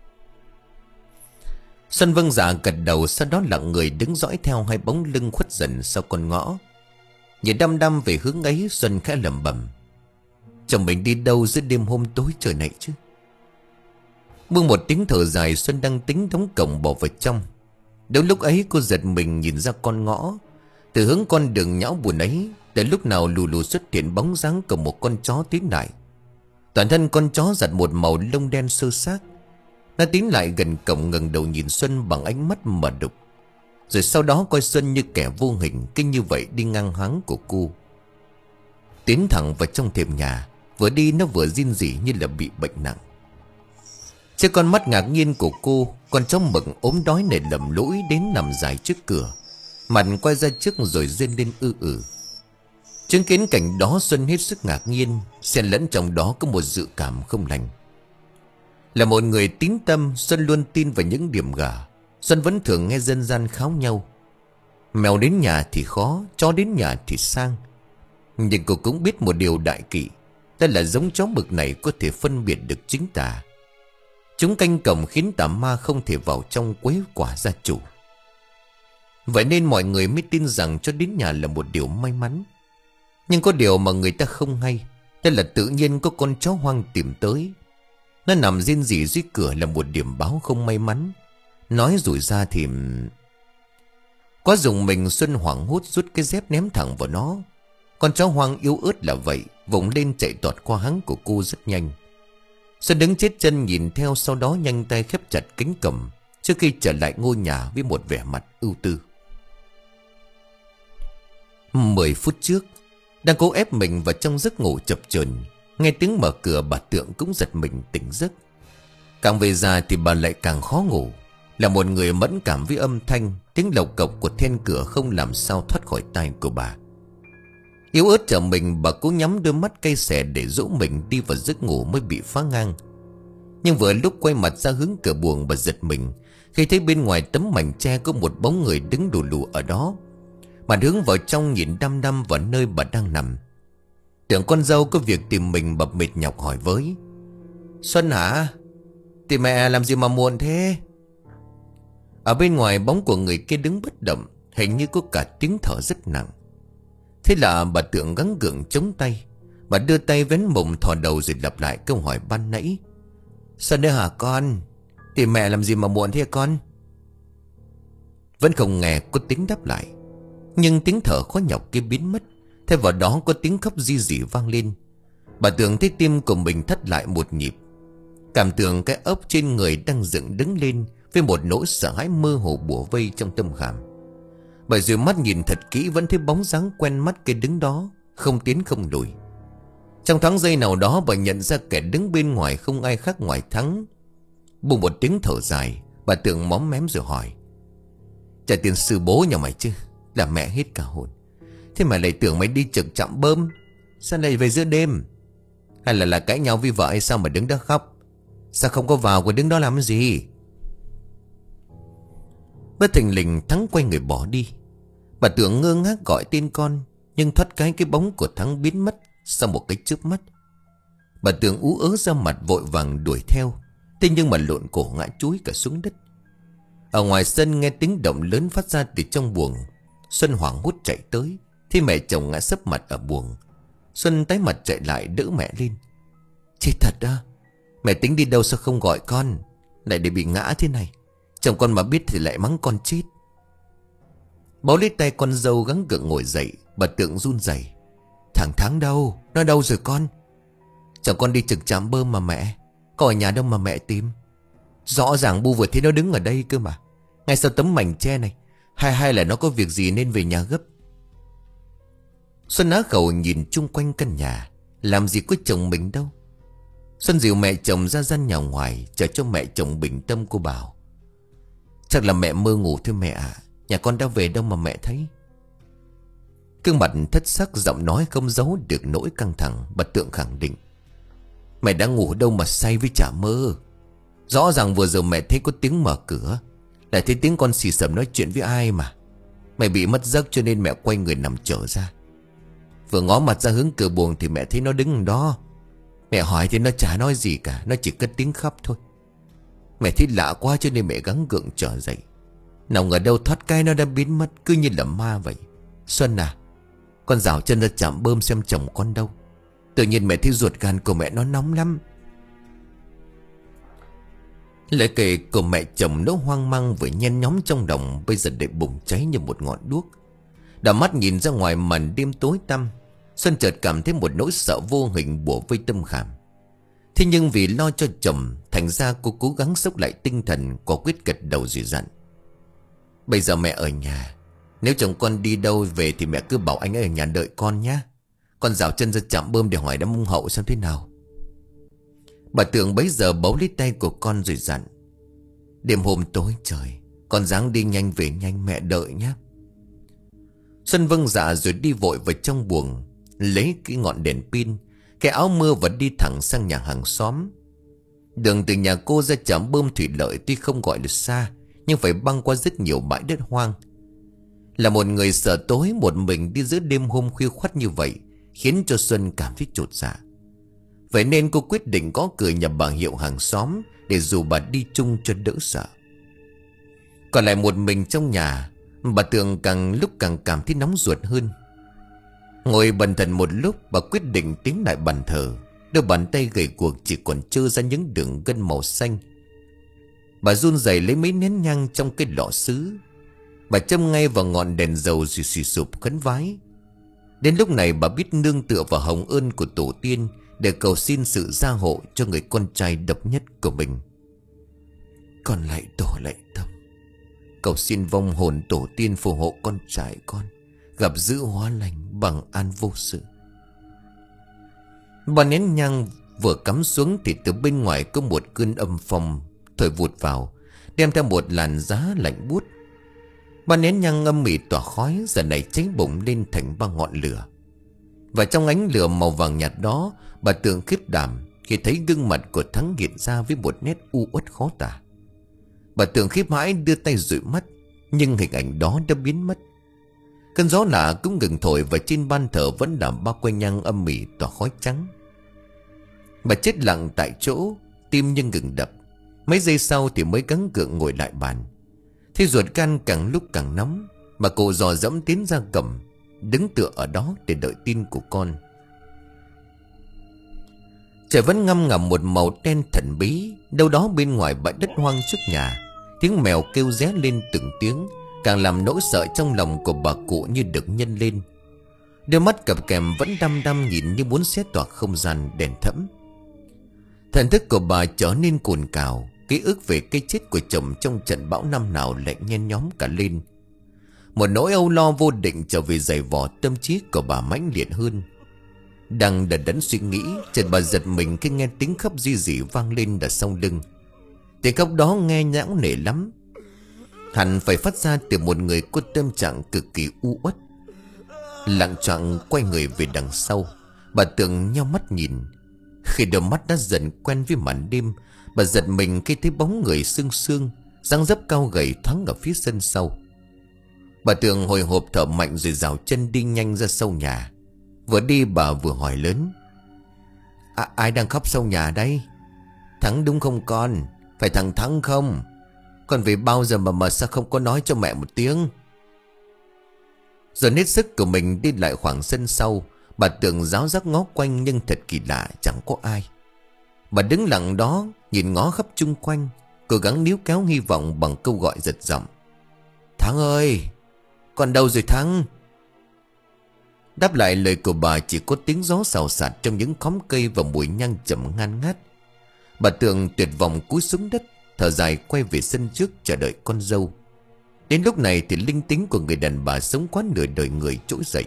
Xuân vâng dạ gật đầu, sau đó lặng người đứng dõi theo hai bóng lưng khuất dần sau con ngõ. Nhìn đăm đăm về hướng ấy, Xuân khẽ lẩm bẩm: chồng mình đi đâu giữa đêm hôm tối trời này chứ? Buông một tiếng thở dài, Xuân đang tính đóng cổng bỏ vào trong. Đúng lúc ấy cô giật mình nhìn ra con ngõ. Từ hướng con đường nhão buồn ấy, từ lúc nào lù lù xuất hiện bóng dáng của một con chó tiến lại. Toàn thân con chó giặt một màu lông đen sơ xác. Nó tiến lại gần cổng, ngẩng đầu nhìn Xuân bằng ánh mắt mờ đục. Rồi sau đó coi Xuân như kẻ vô hình, kinh như vậy đi ngang háng của cô. Tiến thẳng vào trong thềm nhà. Vừa đi nó vừa rên rỉ như là bị bệnh nặng. Trước con mắt ngạc nhiên của cô, con chó mực ốm đói này lầm lũi đến nằm dài trước cửa, mặt quay ra trước rồi rên lên ư ử. Chứng kiến cảnh đó, Xuân hết sức ngạc nhiên, xen lẫn trong đó có một dự cảm không lành. Là một người tín tâm, Xuân luôn tin vào những điểm gà. Xuân vẫn thường nghe dân gian kháo nhau: mèo đến nhà thì khó, chó đến nhà thì sang. Nhưng cô cũng biết một điều đại kỵ, đó là giống chó mực này có thể phân biệt được chính tà. Chúng canh cổng khiến tà ma không thể vào trong quấy quả gia chủ. Vậy nên mọi người mới tin rằng cho đến nhà là một điều may mắn. Nhưng có điều mà người ta không hay, đó là tự nhiên có con chó hoang tìm tới. Nó nằm rên rỉ dưới cửa là một điểm báo không may mắn. Nói rủi ra thì... Quá dùng mình, Xuân hoảng hốt rút cái dép ném thẳng vào nó. Con chó hoang yếu ớt là vậy, vùng lên chạy tọt qua háng của cô rất nhanh. Xuân đứng chết chân nhìn theo, sau đó nhanh tay khép chặt cánh cổng trước khi trở lại ngôi nhà với một vẻ mặt ưu tư. Mười phút trước, đang cố ép mình vào trong giấc ngủ chập chờn, nghe tiếng mở cửa bà Tượng cũng giật mình tỉnh giấc. Càng về già thì bà lại càng khó ngủ. Là một người mẫn cảm với âm thanh, tiếng lộc cộc của then cửa không làm sao thoát khỏi tai của bà. Yếu ớt trở mình, bà cố nhắm đôi mắt cay xè để dỗ mình đi vào giấc ngủ mới bị phá ngang. Nhưng vừa lúc quay mặt ra hướng cửa buồng, bà giật mình khi thấy bên ngoài tấm mảnh tre có một bóng người đứng lù lù ở đó. Bà hướng vào trong nhìn đăm đăm vào nơi bà đang nằm. Tưởng con dâu có việc tìm mình, bà mệt nhọc hỏi với: Xuân hả? Tìm mẹ làm gì mà muộn thế? Ở bên ngoài bóng của người kia đứng bất động, hình như có cả tiếng thở rất nặng. Thế là bà Tượng gắng gượng chống tay. Bà đưa tay vén mồm thò đầu rồi lặp lại câu hỏi ban nãy: Xuân đấy hả con? Tìm mẹ làm gì mà muộn thế con? Vẫn không nghe có tiếng đáp lại. Nhưng tiếng thở khó nhọc kia biến mất, thay vào đó có tiếng khóc ri rỉ vang lên. Bà Tượng thấy tim của mình thắt lại một nhịp. Cảm tưởng cái ốc trên người đang dựng đứng lên với một nỗi sợ hãi mơ hồ bủa vây trong tâm khảm. Bà dụi mắt nhìn thật kỹ, vẫn thấy bóng dáng quen mắt kia đứng đó, không tiến không lùi. Trong thoáng giây nào đó, bà nhận ra kẻ đứng bên ngoài không ai khác ngoài Thắng. Bùng một tiếng thở dài, bà Tượng móm mém rồi hỏi: Chả tiền sư bố nhà mày chứ? Là mẹ hết cả hồn. Thế mà lại tưởng mày đi trực trạm bơm, sao lại về giữa đêm? Hay là là cãi nhau với vợ hay sao mà đứng đó khóc? Sao không có vào, còn đứng đó làm cái gì? Bất thình lình Thắng quay người bỏ đi. Bà Tượng ngơ ngác gọi tên con, nhưng thoát cái cái bóng của Thắng biến mất sau một cái chớp mắt. Bà Tượng ú ớ ra mặt vội vàng đuổi theo. Thế nhưng mà lộn cổ ngã chúi cả xuống đất. Ở ngoài sân nghe tiếng động lớn phát ra từ trong buồng. Xuân hoảng hốt chạy tới, thì mẹ chồng ngã sấp mặt ở buồng. Xuân tái mặt chạy lại đỡ mẹ lên: Chết thật á, mẹ tính đi đâu sao không gọi con, lại để bị ngã thế này. Chồng con mà biết thì lại mắng con chết. Bấu lấy tay con dâu gắng gượng ngồi dậy. Bà Tượng run rẩy: Thằng Thắng đâu? Nó đâu rồi con? Chồng con đi trực trạm bơm mà mẹ. Có ở nhà đâu mà mẹ tìm? Rõ ràng bu vừa thấy nó đứng ở đây cơ mà, ngay sau tấm mảnh tre này. Hay hay là nó có việc gì nên về nhà gấp? Xuân á khẩu nhìn chung quanh căn nhà. Làm gì có chồng mình đâu. Xuân dìu mẹ chồng ra gian nhà ngoài, chờ cho mẹ chồng bình tâm. Cô bảo: Chắc là mẹ mơ ngủ thôi mẹ ạ. Nhà con đã về đâu mà mẹ thấy? Gương mặt thất sắc, giọng nói không giấu được nỗi căng thẳng. Bà Tượng khẳng định: Mẹ đã ngủ đâu mà say với chả mơ. Rõ ràng vừa giờ mẹ thấy có tiếng mở cửa, lại thấy tiếng con xì xầm nói chuyện với ai mà. Mẹ bị mất giấc cho nên mẹ quay người nằm trở ra. Vừa ngó mặt ra hướng cửa buồng thì mẹ thấy nó đứng đó. Mẹ hỏi thì nó chả nói gì cả, nó chỉ cất tiếng khóc thôi. Mẹ thấy lạ quá cho nên mẹ gắng gượng trở dậy. Nào ngờ đâu thoát cái nó đã biến mất, cứ như là ma vậy. Xuân à, con rảo chân ra trạm bơm xem chồng con đâu. Tự nhiên mẹ thấy ruột gan của mẹ nó nóng lắm. Lời kể của mẹ chồng nó hoang mang vừa nhen nhóm trong lòng, bây giờ để bùng cháy như một ngọn đuốc. Đảo mắt nhìn ra ngoài màn đêm tối tăm, Xuân chợt cảm thấy một nỗi sợ vô hình bủa vây tâm khảm. Thế nhưng vì lo cho chồng, thành ra cô cố gắng xốc lại tinh thần, quả quyết gật đầu rồi dặn: Bây giờ mẹ ở nhà, nếu chồng con đi đâu về thì mẹ cứ bảo anh ấy ở nhà đợi con nhé. Con rảo chân ra trạm bơm để hỏi đám ông Hậu xem thế nào. Bà Tượng bấy giờ bấu lấy tay của con rồi dặn: Đêm hôm tối trời, con ráng đi nhanh về nhanh, mẹ đợi nhé. Xuân vâng dạ rồi đi vội vào trong buồng, lấy cái ngọn đèn pin, cái áo mưa và đi thẳng sang nhà hàng xóm. Đường từ nhà cô ra trạm bơm thủy lợi tuy không gọi là xa, nhưng phải băng qua rất nhiều bãi đất hoang. Là một người sợ tối, một mình đi giữa đêm hôm khuya khoắt như vậy khiến cho Xuân cảm thấy chột dạ. Vậy nên cô quyết định gõ cửa nhà bà Hiệu hàng xóm để dù bà đi chung cho đỡ sợ. Còn lại một mình trong nhà, bà Tường càng lúc càng cảm thấy nóng ruột hơn. Ngồi bần thần một lúc, bà quyết định tiến lại bàn thờ. Đôi bàn tay gầy guộc chỉ còn trơ ra những đường gân màu xanh. Bà run rẩy lấy mấy nén nhang trong cái lọ sứ. Bà châm ngay vào ngọn đèn dầu rồi xì sụp khấn vái. Đến lúc này bà biết nương tựa vào hồng ơn của tổ tiên để cầu xin sự gia hộ cho người con trai độc nhất của mình. Con lại tổ lại tâm, cầu xin vong hồn tổ tiên phù hộ con trai con gặp dữ hóa lành, bằng an vô sự. Bà nén nhang vừa cắm xuống thì từ bên ngoài có một cơn âm phong thổi vụt vào, đem theo một làn giá lạnh buốt. Bà nén nhang âm mỉ tỏa khói giờ này cháy bùng lên thành ba ngọn lửa. Và trong ánh lửa màu vàng nhạt đó, bà Tường khiếp đảm khi thấy gương mặt của Thắng hiện ra với một nét u uất khó tả. Bà Tường khiếp hãi đưa tay dụi mắt, nhưng hình ảnh đó đã biến mất. Cơn gió lạ cũng ngừng thổi và trên ban thờ vẫn là bao que nhang âm mỉ tỏa khói trắng. Bà chết lặng tại chỗ, tim như ngừng đập. Mấy giây sau thì mới gắng gượng ngồi lại bàn. Thế ruột gan càng lúc càng nóng, mà cô dò dẫm tiến ra cầm, đứng tựa ở đó để đợi tin của con. Trời vẫn ngăm ngầm một màu đen thần bí. Đâu đó bên ngoài bãi đất hoang trước nhà, tiếng mèo kêu ré lên từng tiếng, càng làm nỗi sợ trong lòng của bà cụ như được nhân lên. Đôi mắt cặp kèm vẫn đăm đăm nhìn như muốn xé toạc không gian đèn thẫm. Thần thức của bà trở nên cồn cào. Ký ức về cái chết của chồng trong trận bão năm nào lại nhen nhóm cả lên. Một nỗi âu lo vô định trở về giày vò tâm trí của bà mãnh liệt hơn. Đang đần đẫn suy nghĩ, chợt bà giật mình khi nghe tiếng khóc ri rỉ vang lên ở sau lưng. Tiếng khóc đó nghe nhão nể lắm, hẳn phải phát ra từ một người có tâm trạng cực kỳ u uất. Lặng choạng quay người về đằng sau, bà Tường nheo mắt nhìn. Khi đôi mắt đã dần quen với màn đêm, bà giật mình khi thấy bóng người sương sương, dáng dấp cao gầy thoáng ở phía sân sau. Bà Tường hồi hộp thở mạnh rồi rào chân đi nhanh ra sau nhà. Vừa đi bà vừa hỏi lớn: à, ai đang khóc sau nhà đây? Thắng đúng không con? Phải thằng Thắng không? Con về bao giờ mà mà sao không có nói cho mẹ một tiếng? Rồi hết sức của mình đi lại khoảng sân sau, bà Tường ráo rác ngó quanh nhưng thật kỳ lạ, chẳng có ai. Bà đứng lặng đó nhìn ngó khắp chung quanh, cố gắng níu kéo hy vọng bằng câu gọi giật giọng: Thắng ơi, con đâu rồi Thắng? Đáp lại lời của bà chỉ có tiếng gió xào xạc trong những khóm cây và mùi nhang chậm ngan ngát. Bà Tường tuyệt vọng cúi xuống đất, thở dài quay về sân trước chờ đợi con dâu. Đến lúc này thì linh tính của người đàn bà sống quá nửa đời người trỗi dậy.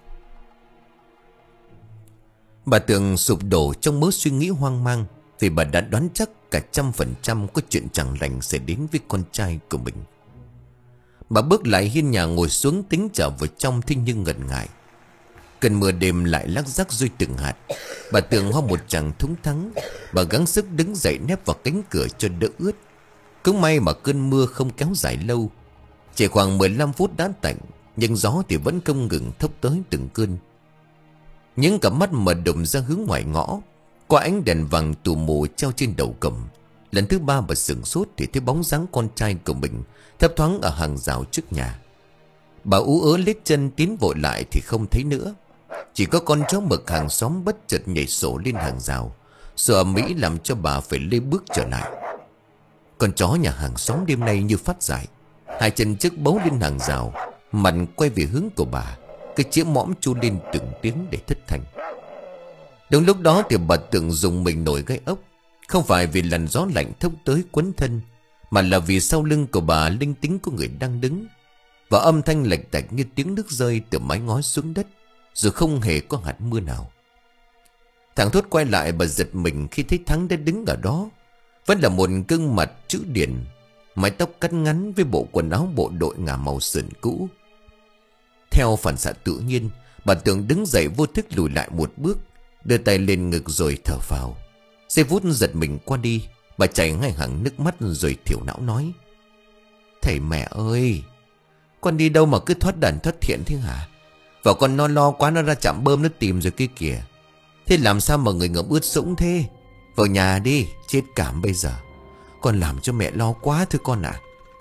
Bà Tường sụp đổ trong mớ suy nghĩ hoang mang, vì bà đã đoán chắc cả trăm phần trăm có chuyện chẳng lành sẽ đến với con trai của mình. Bà bước lại hiên nhà ngồi xuống tính trở vào trong, thế nhưng ngần ngại. Cơn mưa đêm lại lác rác rơi từng hạt. Bà Tường ho một tràng thúng thắng. Bà gắng sức đứng dậy nép vào cánh cửa cho đỡ ướt. Cũng may mà cơn mưa không kéo dài lâu, chỉ khoảng mười lăm phút đã tạnh, nhưng gió thì vẫn không ngừng thốc tới từng cơn. Những cặp mắt mở đùng ra hướng ngoài ngõ, qua ánh đèn vàng tù mù treo trên đầu cổng. Lần thứ ba bà sửng sốt thì thấy bóng dáng con trai của mình thấp thoáng ở hàng rào trước nhà. Bà ú ớ lết chân tiến vội lại thì không thấy nữa. Chỉ có con chó mực hàng xóm bất chợt nhảy sổ lên hàng rào. Sự ầm ĩ làm cho bà phải lê bước trở lại. Con chó nhà hàng xóm đêm nay như phát dại, hai chân trước bấu lên hàng rào, mặt quay về hướng của bà, cái chĩa mõm chu lên từng tiếng để thất thanh. Đúng lúc đó thì bà Tường dùng mình nổi gai ốc. Không phải vì làn gió lạnh thốc tới quấn thân, mà là vì sau lưng của bà linh tính của người đang đứng. Và âm thanh lạch tạch như tiếng nước rơi từ mái ngói xuống đất, rồi không hề có hạt mưa nào. Thằng thốt quay lại, bà giật mình khi thấy Thắng đã đứng ở đó. Vẫn là một gương mặt chữ điển, mái tóc cắt ngắn với bộ quần áo bộ đội ngả màu sườn cũ. Theo phản xạ tự nhiên, bà Tường đứng dậy vô thức lùi lại một bước, đưa tay lên ngực rồi thở phào. Giây phút giật mình qua đi, bà chảy ngay hàng nước mắt rồi thiểu não nói: Thầy mẹ ơi, con đi đâu mà cứ thoát đần thoát thiện thế hả? Và con nó lo quá nó ra trạm bơm nó tìm rồi kia kìa. Thế làm sao mà người ngợm ướt sũng thế? Vào nhà đi, chết cảm bây giờ. Con làm cho mẹ lo quá thưa con ạ.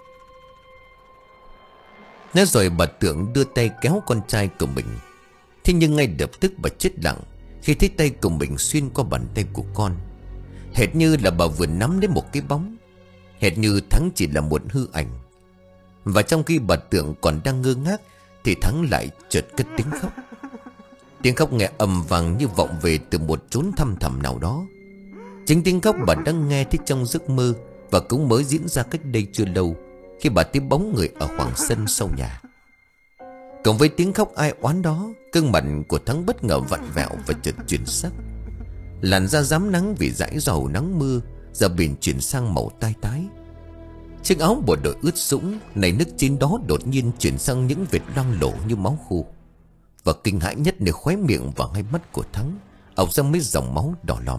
Nói rồi bà Tượng đưa tay kéo con trai của mình. Thế nhưng ngay lập tức bà chết lặng khi thấy tay của mình xuyên qua bàn tay của con. Hệt như là bà vừa nắm lấy một cái bóng, hệt như Thắng chỉ là một hư ảnh. Và trong khi bà Tượng còn đang ngơ ngác thì Thắng lại chợt cất tiếng khóc. Tiếng khóc nghe ầm vang như vọng về từ một chốn thăm thẳm nào đó. Chính tiếng khóc bà đang nghe thấy trong giấc mơ, và cũng mới diễn ra cách đây chưa lâu, khi bà thấy bóng người ở khoảng sân sau nhà. Cộng với tiếng khóc ai oán đó, gương mặt của Thắng bất ngờ vặn vẹo và chợt chuyển sắc. Làn da rám nắng vì dãi dầu nắng mưa giờ bền chuyển sang màu tai tái. Chiếc áo bộ đội ướt sũng này nức trên đó đột nhiên chuyển sang những vệt loang lổ như máu khô. Và kinh hãi nhất là khóe miệng và hai mắt của Thắng ọc ra mấy dòng máu đỏ lòm.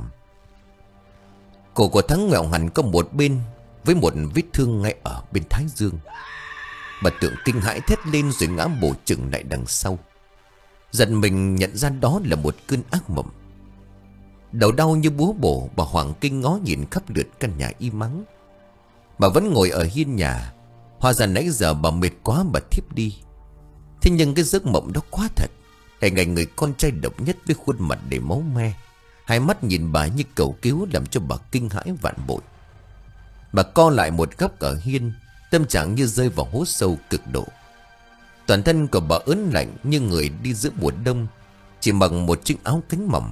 Cổ của Thắng ngoẹo hẳn có một bên, với một vết thương ngay ở bên thái dương. Bà Tượng kinh hãi thét lên rồi ngã bổ chừng lại đằng sau. Giận mình nhận ra đó là một cơn ác mộng. Đầu đau như búa bổ, bà hoảng kinh ngó nhìn khắp lượt căn nhà im mắng. Bà vẫn ngồi ở hiên nhà. Hóa ra nãy giờ bà mệt quá bà thiếp đi. Thế nhưng cái giấc mộng đó quá thật. Hình ảnh người con trai độc nhất với khuôn mặt đầy máu me, hai mắt nhìn bà như cầu cứu, làm cho bà kinh hãi vạn bội. Bà co lại một góc ở hiên, tâm trạng như rơi vào hố sâu cực độ. Toàn thân của bà ớn lạnh như người đi giữa mùa đông, chỉ mặc một chiếc áo cánh mỏng.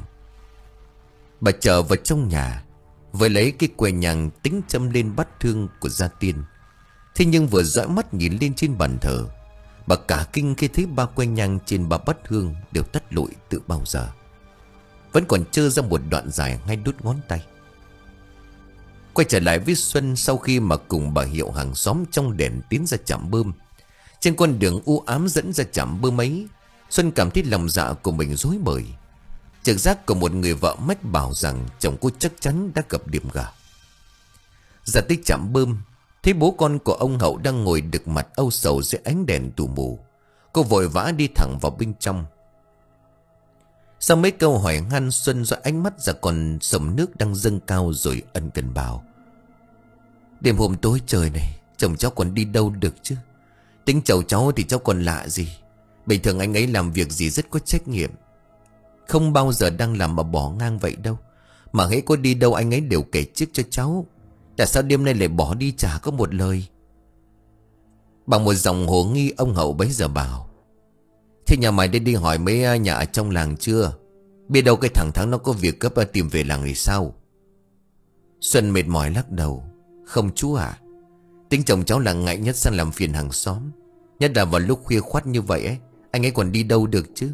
Bà trở vào trong nhà, với lấy cái que nhang tính châm lên bát thương của gia tiên. Thế nhưng vừa dõi mắt nhìn lên trên bàn thờ, bà cả kinh khi thấy ba que nhang trên ba bát hương đều tắt lụi từ bao giờ, vẫn còn trơ ra một đoạn dài ngay đốt ngón tay. Quay trở lại với Xuân, sau khi mà cùng bà Hiệu hàng xóm trong đèn tiến ra trạm bơm. Trên con đường u ám dẫn ra trạm bơm ấy, Xuân cảm thấy lòng dạ của mình rối bời. Trực giác của một người vợ mách bảo rằng chồng cô chắc chắn đã gặp điểm gà. Ra tới trạm bơm, thấy bố con của ông Hậu đang ngồi đực mặt âu sầu dưới ánh đèn tù mù. Cô vội vã đi thẳng vào bên trong. Sau mấy câu hỏi han, Xuân dõi ánh mắt ra con sông nước đang dâng cao rồi ân cần bảo: Đêm hôm tối trời này, chồng cháu còn đi đâu được chứ? Tính chầu cháu thì cháu còn lạ gì. Bình thường anh ấy làm việc gì rất có trách nhiệm, không bao giờ đang làm mà bỏ ngang vậy đâu. Mà hễ có đi đâu anh ấy đều kể trước cho cháu. Tại sao đêm nay lại bỏ đi chả có một lời? Bằng một dòng hồ nghi, ông Hậu bấy giờ bảo: Thế nhà mày đã đi hỏi mấy nhà ở trong làng chưa? Biết đâu cái thằng Thắng nó có việc gấp tìm về làng thì sao? Xuân mệt mỏi lắc đầu: Không chú ạ. Tính chồng cháu là ngại nhất sang làm phiền hàng xóm, nhất là vào lúc khuya khoắt như vậy ấy. Anh ấy còn đi đâu được chứ?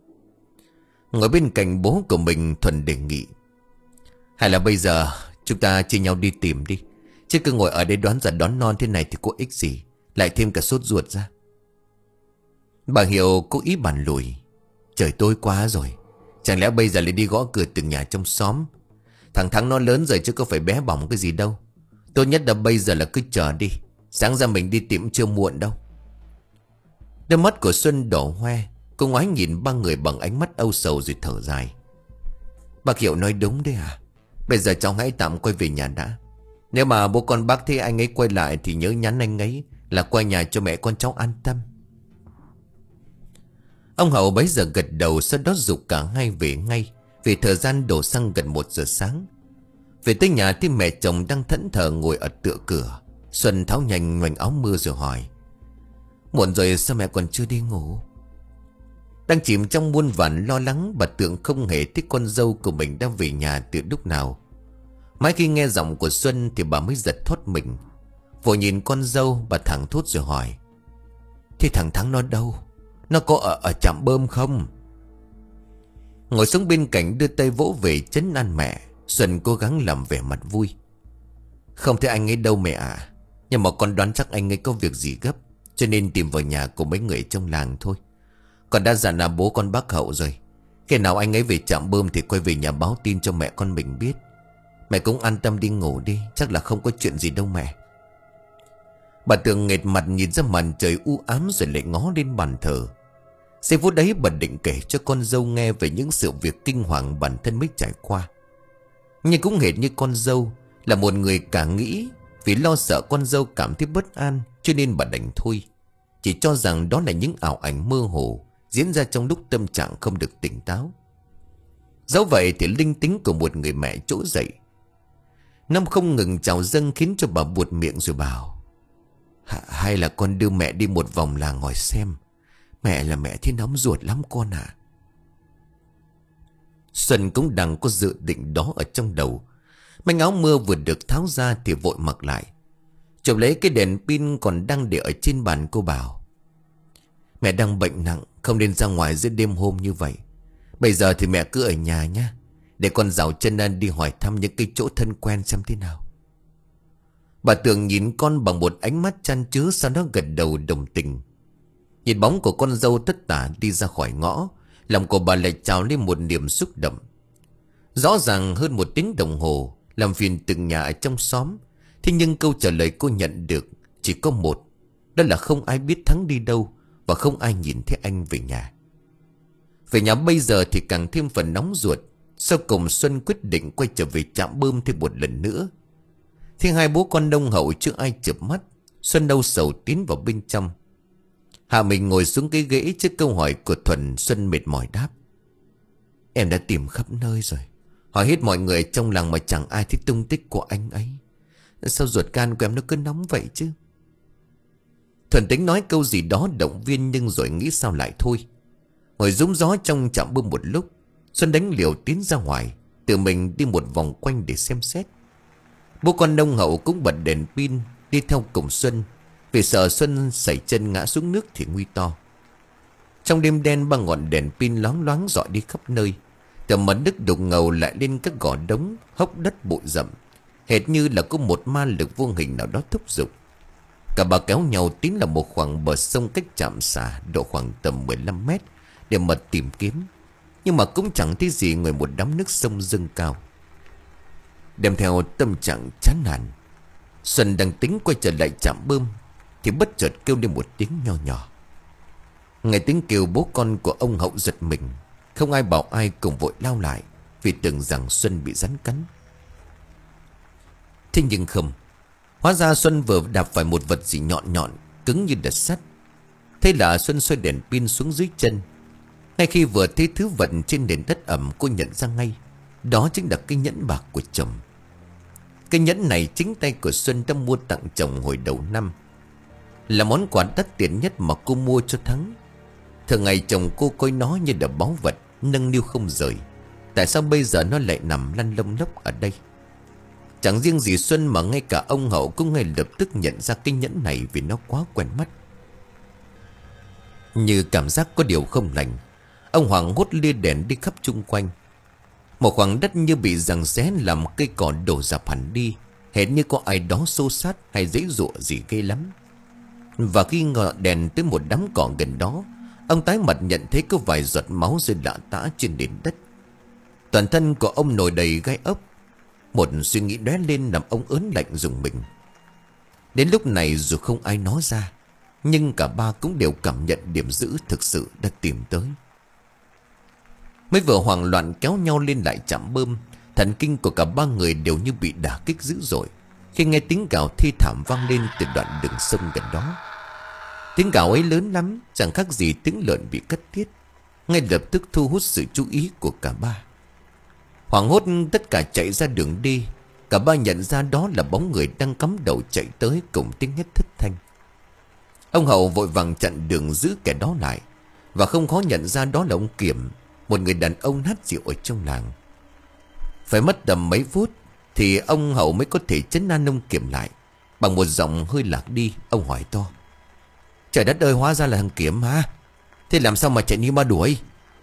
Ngồi bên cạnh bố của mình, Thuần đề nghị: Hay là bây giờ chúng ta chia nhau đi tìm đi, chứ cứ ngồi ở đây đoán già đoán non thế này thì có ích gì, lại thêm cả sốt ruột ra. Bà Hiệu cố ý bàn lùi: Trời tối quá rồi, chẳng lẽ bây giờ lại đi gõ cửa từng nhà trong xóm? Thằng Thắng nó lớn rồi chứ có phải bé bỏng cái gì đâu. Tốt nhất là bây giờ là cứ chờ đi, sáng ra mình đi tìm chưa muộn đâu. Đôi mắt của Xuân đỏ hoe, cô ngoái nhìn ba người bằng ánh mắt âu sầu rồi thở dài: Bác Hiệu nói đúng đấy à. Bây giờ cháu hãy tạm quay về nhà đã. Nếu mà bố con bác thấy anh ấy quay lại thì nhớ nhắn anh ấy là qua nhà cho mẹ con cháu an tâm. Ông Hậu bấy giờ gật đầu, sau đó giục cả hai về ngay, vì thời gian đổ sang gần một giờ sáng. Về tới nhà thì mẹ chồng đang thẫn thờ ngồi ở tựa cửa. Xuân tháo nhanh mảnh áo mưa rồi hỏi: Muộn rồi sao mẹ còn chưa đi ngủ? Đang chìm trong muôn vàn lo lắng, bà Tượng không hề thích con dâu của mình đã về nhà từ lúc nào. Mãi khi nghe giọng của Xuân thì bà mới giật thoát mình. Vội nhìn con dâu, bà thẳng thốt rồi hỏi: Thế thằng Thắng nó đâu? Nó có ở, ở trạm bơm không? Ngồi xuống bên cạnh đưa tay vỗ về trấn an mẹ, Xuân cố gắng làm vẻ mặt vui: Không thấy anh ấy đâu mẹ ạ. Nhưng mà con đoán chắc anh ấy có việc gì gấp, cho nên tìm vào nhà của mấy người trong làng thôi. Con đã dặn là bố con bác Hậu rồi, khi nào anh ấy về trạm bơm thì quay về nhà báo tin cho mẹ con mình biết. Mẹ cũng an tâm đi ngủ đi, chắc là không có chuyện gì đâu mẹ. Bà Tượng nghệt mặt nhìn ra màn trời u ám rồi lại ngó lên bàn thờ. Giây phút đấy bà định kể cho con dâu nghe về những sự việc kinh hoàng bản thân mới trải qua. Nhưng cũng hệt như con dâu, là một người cả nghĩ. Vì lo sợ con dâu cảm thấy bất an, cho nên bà đành thôi, chỉ cho rằng đó là những ảo ảnh mơ hồ diễn ra trong lúc tâm trạng không được tỉnh táo. Dẫu vậy thì linh tính của một người mẹ trỗi dậy. Năm không ngừng trào dâng khiến cho bà buột miệng rồi bảo: Hay là con đưa mẹ đi một vòng làng ngồi xem. Mẹ là mẹ thấy nóng ruột lắm con ạ. Xuân cũng đang có dự định đó ở trong đầu. Manh áo mưa vừa được tháo ra thì vội mặc lại, chụp lấy cái đèn pin còn đang để ở trên bàn. Cô bảo: Mẹ đang bệnh nặng, không nên ra ngoài giữa đêm hôm như vậy. Bây giờ thì mẹ cứ ở nhà nhé, để con dạo chân ăn đi hỏi thăm những cái chỗ thân quen xem thế nào. Bà Tường nhìn con bằng một ánh mắt chan chứa, sau đó gật đầu đồng tình. Nhìn bóng của con dâu tất tả đi ra khỏi ngõ, lòng của bà lại trào lên một niềm xúc động. Rõ ràng hơn một tiếng đồng hồ làm phiền từng nhà ở trong xóm, thế nhưng câu trả lời cô nhận được chỉ có một, đó là không ai biết Thắng đi đâu và không ai nhìn thấy anh về nhà. Về nhà bây giờ thì càng thêm phần nóng ruột. Sau cùng Xuân quyết định quay trở về trạm bơm thêm một lần nữa. Thì hai bố con nông hậu chưa ai chợp mắt, Xuân đau sầu tiến vào bên trong. Hạ mình ngồi xuống cái ghế trước câu hỏi của Thuần. Xuân mệt mỏi đáp: Em đã tìm khắp nơi rồi, hỏi hết mọi người trong làng mà chẳng ai thấy tung tích của anh ấy. Sao ruột gan của em nó cứ nóng vậy chứ? Thuần tính nói câu gì đó động viên, nhưng rồi nghĩ sao lại thôi. Ngồi rúm gió trong trạm bơm một lúc, Xuân đánh liều tiến ra ngoài, tự mình đi một vòng quanh để xem xét. Bố con nông hậu cũng bật đèn pin đi theo cùng Xuân, vì sợ Xuân sẩy chân ngã xuống nước thì nguy to. Trong đêm đen, ba ngọn đèn pin loáng loáng rọi đi khắp nơi. Tầm mặt đất đục ngầu lại lên các gò đống, hốc đất bụi rậm, hệt như là có một ma lực vô hình nào đó thúc giục. Cả bà kéo nhau tiến là một khoảng bờ sông cách trạm xả độ khoảng tầm mười lăm mét để mà tìm kiếm. Nhưng mà cũng chẳng thấy gì ngoài một đám nước sông dâng cao. Đem theo tâm trạng chán nản, Xuân đang tính quay trở lại trạm bơm thì bất chợt kêu lên một tiếng nho nhỏ. Nghe tiếng kêu, bố con của ông Hậu giật mình. Không ai bảo ai, cùng vội lao lại, vì tưởng rằng Xuân bị rắn cắn. Thế nhưng không, hóa ra Xuân vừa đạp phải một vật gì nhọn nhọn, cứng như đất sắt. Thế là Xuân xoay đèn pin xuống dưới chân. Ngay khi vừa thấy thứ vật trên nền đất ẩm, cô nhận ra ngay, đó chính là cái nhẫn bạc của chồng. Cái nhẫn này chính tay của Xuân đã mua tặng chồng hồi đầu năm, là món quà đắt tiền nhất mà cô mua cho Thắng. Thường ngày chồng cô coi nó như là báu vật, nâng niu không rời. Tại sao bây giờ nó lại nằm lăn lông lốc ở đây? Chẳng riêng gì Xuân mà ngay cả ông Hậu cũng ngay lập tức nhận ra cái nhẫn này, vì nó quá quen mắt. Như cảm giác có điều không lành, ông Hoàng hốt lia đèn đi khắp chung quanh. Một khoảng đất như bị giằng xé, làm cây cỏ đổ rạp hẳn đi, hệt như có ai đó xô sát hay giãy giụa gì ghê lắm. Và khi ngọn đèn tới một đám cỏ gần đó, ông tái mặt nhận thấy có vài giọt máu rơi lạ tã trên nền đất. Toàn thân của ông nổi đầy gai ốc. Một suy nghĩ lóe lên làm ông ớn lạnh rùng mình. Đến lúc này dù không ai nói ra, nhưng cả ba cũng đều cảm nhận điểm dữ thực sự đã tìm tới. Mấy vợ hoảng loạn kéo nhau lên lại trạm bơm. Thần kinh của cả ba người đều như bị đả kích dữ dội khi nghe tiếng gào thê thảm vang lên từ đoạn đường sông gần đó. Tiếng gào ấy lớn lắm, chẳng khác gì tiếng lợn bị cắt tiết, ngay lập tức thu hút sự chú ý của cả ba. Hoảng hốt tất cả chạy ra đường đi. Cả ba nhận ra đó là bóng người đang cắm đầu chạy tới cùng tiếng hét thất thanh. Ông Hậu vội vàng chặn đường giữ kẻ đó lại, và không khó nhận ra đó là ông Kiểm, một người đàn ông nát rượu ở trong làng. Phải mất tầm mấy phút thì ông Hậu mới có thể trấn an ông Kiểm lại. Bằng một giọng hơi lạc đi, ông hỏi to: Trời đất ơi, hóa ra là thằng Kiểm hả? Thế làm sao mà chạy như ma đuổi?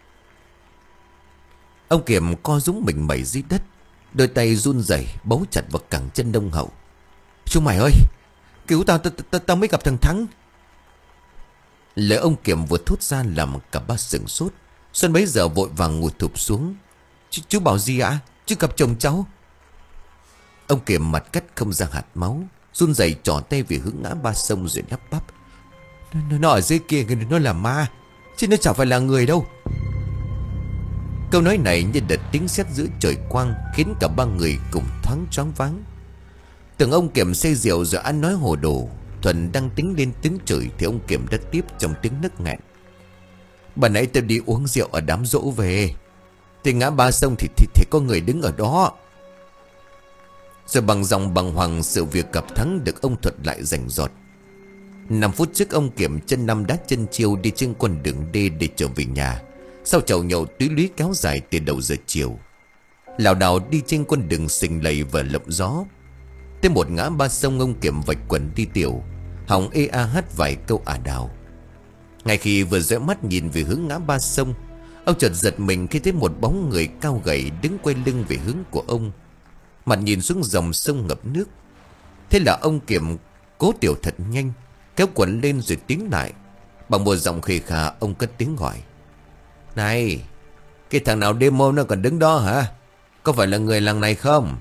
Ông Kiểm co rúm mình mẩy dưới đất, đôi tay run rẩy bấu chặt vào cẳng chân ông Hậu. Chúng mày ơi, cứu tao, tao, tao, tao mới gặp thằng Thắng. Lời ông Kiểm vừa thốt ra làm cả ba sửng sốt. Xuân bấy giờ vội vàng ngồi thụp xuống. Ch Chú bảo gì ạ? Chú gặp chồng cháu. Ông Kiểm mặt cắt không ra hạt máu, run rẩy trỏ tay về hướng ngã ba sông rồi lắp bắp: Nó, nó ở dưới kia, nó là ma. Ch chứ nó chẳng phải là người đâu. Câu nói này như đợt tiếng sét giữa trời quang, khiến cả ba người cùng thoáng choáng váng. Tưởng ông Kiểm say rượu rồi ăn nói hồ đồ. Thuần đang tính lên tiếng chửi thì ông Kiểm đã tiếp trong tiếng nấc nghẹn: "Bà nãy tôi đi uống rượu ở đám giỗ về, thì ngã ba sông thì, thì, thì có người đứng ở đó." Rồi bằng giọng bằng hoàng sự việc gặp Thắng được ông thuật lại rành rọt. Năm phút trước ông Kiểm chân năm đá chân chiêu đi trên con đường D để trở về nhà, sau chầu nhậu túy lúy kéo dài từ đầu giờ chiều. Lảo đảo đi trên con đường sình lầy và lộng gió. Tới một ngã ba sông, ông Kiểm vạch quần đi tiểu, hỏng ê a hát vài câu ả đào. Ngay khi vừa dõi mắt nhìn về hướng ngã ba sông, ông chợt giật mình khi thấy một bóng người cao gầy đứng quay lưng về hướng của ông, mặt nhìn xuống dòng sông ngập nước. Thế là ông Kiểm cố tiểu thật nhanh, kéo quần lên rồi tiến lại. Bằng một giọng khề khà ông cất tiếng gọi: "Này, cái thằng nào đêm hôm nó còn đứng đó hả? Có phải là người làng này không?"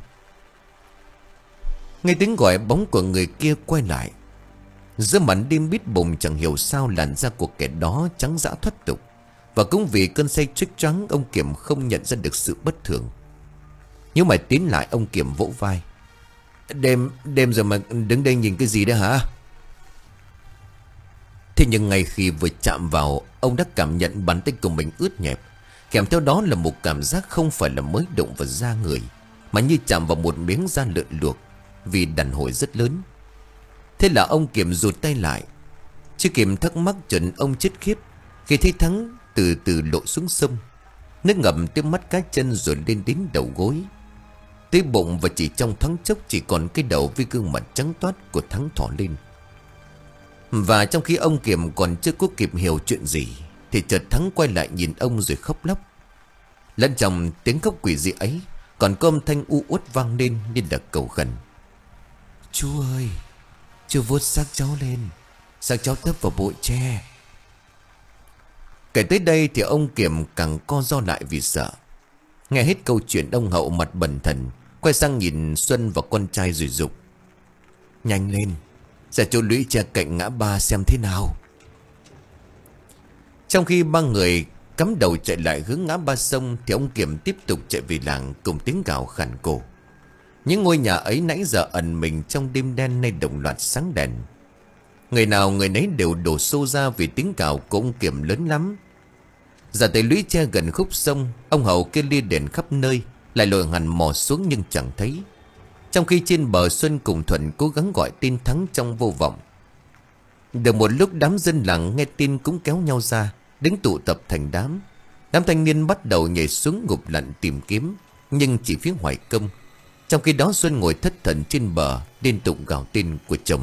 Nghe tiếng gọi, bóng của người kia quay lại. Giữa màn đêm bít bùng chẳng hiểu sao làn da của kẻ đó trắng dã thoát tục. Và cũng vì cơn say trích trắng, ông Kiểm không nhận ra được sự bất thường. Nhưng mà tiến lại, ông Kiểm vỗ vai: Đêm đêm rồi mà đứng đây nhìn cái gì đấy hả?" Thế nhưng ngay khi vừa chạm vào, ông đã cảm nhận bàn tay của mình ướt nhẹp. Kèm theo đó là một cảm giác không phải là mới động vào da người, mà như chạm vào một miếng da lợn luộc, vì đàn hồi rất lớn. Thế là ông Kiểm rụt tay lại. Chưa kịp thắc mắc, chợt ông chết khiếp khi thấy Thắng từ từ lội xuống sông. Nước ngầm tới mắt cá chân rồi lên đến đầu gối, tới bụng, và chỉ trong thoáng chốc chỉ còn cái đầu với gương mặt trắng toát của Thắng thỏ lên. Và trong khi ông Kiểm còn chưa có kịp hiểu chuyện gì thì chợt Thắng quay lại nhìn ông rồi khóc lóc. Lẫn trong tiếng khóc quỷ dị ấy còn có âm thanh u uất vang lên như là cầu khẩn: "Chú ơi, chú vuốt xác cháu lên, xác cháu tấp vào bụi tre." Kể tới đây thì ông Kiểm càng co ro lại vì sợ. Nghe hết câu chuyện, ông Hậu mặt bần thần quay sang nhìn Xuân và con trai rồi dục: "Nhanh lên, ra chỗ lũy tre cạnh ngã ba xem thế nào." Trong khi ba người cắm đầu chạy lại hướng ngã ba sông thì ông Kiểm tiếp tục chạy về làng cùng tiếng gào khàn cổ. Những ngôi nhà ấy nãy giờ ẩn mình trong đêm đen nay đồng loạt sáng đèn. Người nào người nấy đều đổ xô ra vì tiếng gào của ông Kiểm lớn lắm. Ra tới lũy tre gần khúc sông, ông Hậu kêu lia đèn khắp nơi, lại lội hẳn mò xuống nhưng chẳng thấy. Trong khi trên bờ, Xuân cùng Thuận cố gắng gọi tên Thắng trong vô vọng. Được một lúc, đám dân làng nghe tin cũng kéo nhau ra, đứng tụ tập thành đám. Đám thanh niên bắt đầu nhảy xuống ngụp lặn tìm kiếm, nhưng chỉ phía Hoài Công. Trong khi đó, Xuân ngồi thất thần trên bờ, liên tục gào tên của chồng.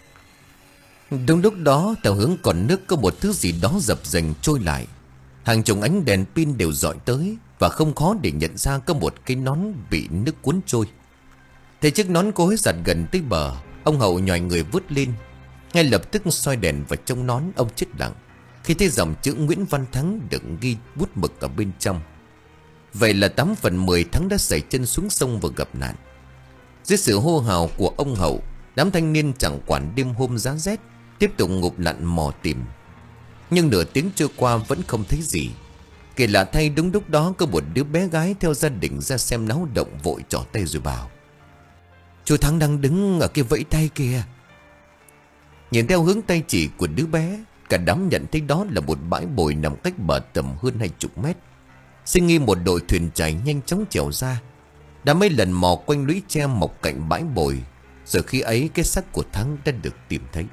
Đúng lúc đó, theo hướng còn nước có một thứ gì đó dập dềnh trôi lại. Hàng chục ánh đèn pin đều dọi tới, và không khó để nhận ra có một cái nón bị nước cuốn trôi. Thấy chiếc nón cối giặt gần tới bờ, ông Hậu nhòi người vứt lên. Ngay lập tức soi đèn vào trong nón, ông chết lặng khi thấy dòng chữ Nguyễn Văn Thắng được ghi bút mực ở bên trong. Vậy là tám phần mười Thắng đã xảy chân xuống sông và gặp nạn. Dưới sự hô hào của ông Hậu, đám thanh niên chẳng quản đêm hôm giá rét, tiếp tục ngụp lặn mò tìm. Nhưng nửa tiếng trôi qua vẫn không thấy gì. Kể lạ thay, đúng lúc đó có một đứa bé gái theo gia đình ra xem náo động, vội trỏ tay rồi bảo: "Chú Thắng đang đứng ở kia vẫy tay kìa." Nhìn theo hướng tay chỉ của đứa bé, cả đám nhận thấy đó là một bãi bồi nằm cách bờ tầm hơn hai chục mét. Sinh nghi một đội thuyền chài nhanh chóng trèo ra. Đã mấy lần mò quanh lũy tre mọc cạnh bãi bồi, rồi khi ấy cái xác của Thắng đã được tìm thấy.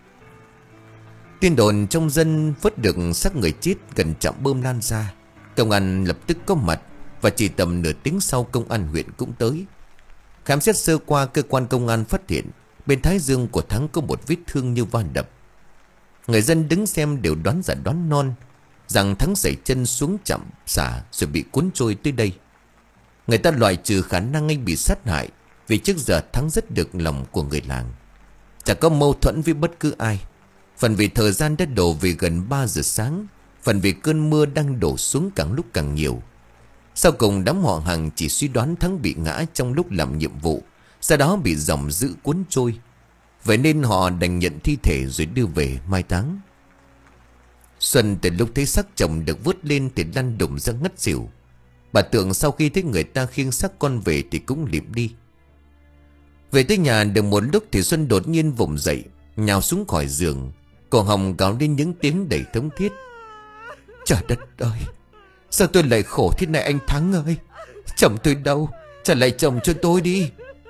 Tin đồn trong dân vớt được xác người chết gần trạm bơm lan ra. Công an lập tức có mặt, và chỉ tầm nửa tiếng sau công an huyện cũng tới. Khám xét sơ qua, cơ quan công an phát hiện bên thái dương của Thắng có một vết thương như va đập. Người dân đứng xem đều đoán giả đoán non rằng Thắng xảy chân xuống chạm xả rồi bị cuốn trôi tới đây. Người ta loại trừ khả năng anh bị sát hại, vì trước giờ Thắng rất được lòng của người làng, chẳng có mâu thuẫn với bất cứ ai. Phần vì thời gian đã đổ về gần ba giờ sáng, phần vì cơn mưa đang đổ xuống càng lúc càng nhiều. Sau cùng đám họ hàng chỉ suy đoán Thắng bị ngã trong lúc làm nhiệm vụ, sau đó bị dòng dữ cuốn trôi. Vậy nên họ đành nhận thi thể rồi đưa về mai táng. Xuân từ lúc thấy xác chồng được vớt lên thì lăn đùng ra ngất xỉu. Bà Tượng sau khi thấy người ta khiêng xác con về thì cũng lịm đi. Về tới nhà được một lúc thì Xuân đột nhiên vùng dậy, nhào xuống khỏi giường, cổ họng gào lên những tiếng đầy thống thiết. Trời đất ơi, sao tôi lại khổ thế này anh Thắng ơi? Chồng tôi đâu? Trả lại chồng cho tôi đi.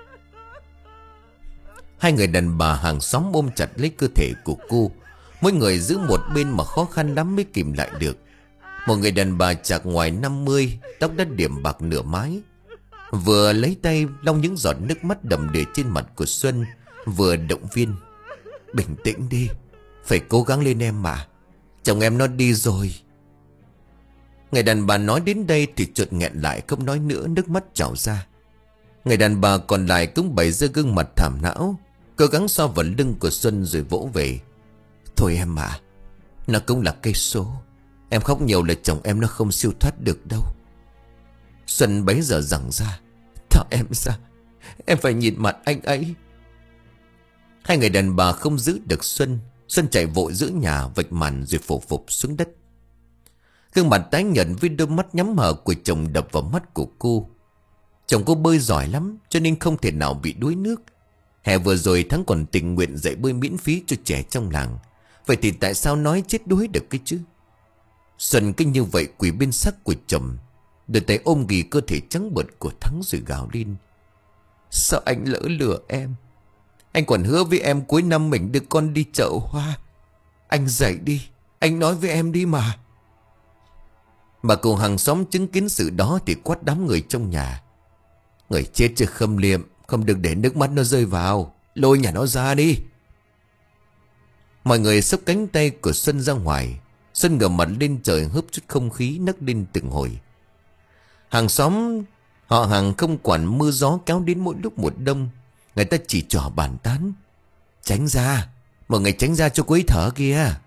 Hai người đàn bà hàng xóm ôm chặt lấy cơ thể của cô, mỗi người giữ một bên mà khó khăn lắm mới kìm lại được. Một người đàn bà chạc ngoài năm mươi, tóc đã điểm bạc nửa mái, vừa lấy tay lau những giọt nước mắt đầm đìa trên mặt của Xuân, vừa động viên. Bình tĩnh đi, phải cố gắng lên em mà. Chồng em nó đi rồi. Người đàn bà nói đến đây thì chợt nghẹn lại, không nói nữa, nước mắt trào ra. Người đàn bà còn lại cũng bày ra gương mặt thảm não, cố gắng xoa vào lưng của Xuân rồi vỗ về. Thôi em mà, nó cũng là cây số. Em khóc nhiều là chồng em nó không siêu thoát được đâu. Xuân bấy giờ giằng ra. Thả em ra, em phải nhìn mặt anh ấy. Hai người đàn bà không giữ được Xuân. Xuân chạy vội giữa nhà, vạch màn rồi phủ phục xuống đất. Gương mặt tái nhợt với đôi mắt nhắm hờ của chồng đập vào mắt của cô. Chồng cô bơi giỏi lắm cho nên không thể nào bị đuối nước. Hè vừa rồi Thắng còn tình nguyện dạy bơi miễn phí cho trẻ trong làng. Vậy thì tại sao nói chết đuối được cái chứ? Xuân cứ như vậy quỳ bên xác của chồng, đôi tay ôm ghì cơ thể trắng bợt của Thắng rồi gào lên. Sao anh lỡ lừa em? Anh còn hứa với em cuối năm mình đưa con đi chợ hoa. Anh dậy đi, anh nói với em đi mà. Bà cụ hàng xóm chứng kiến sự đó thì quát đám người trong nhà. Người chết chưa khâm liệm, không được để nước mắt nó rơi vào. Lôi nhà nó ra đi. Mọi người xốc cánh tay của Xuân ra ngoài. Xuân ngửa mặt lên trời hớp chút không khí nấc lên từng hồi. Hàng xóm họ hàng không quản mưa gió kéo đến mỗi lúc một đông. Người ta chỉ trỏ bàn tán. Tránh ra, mọi người tránh ra cho cô ấy thở kìa.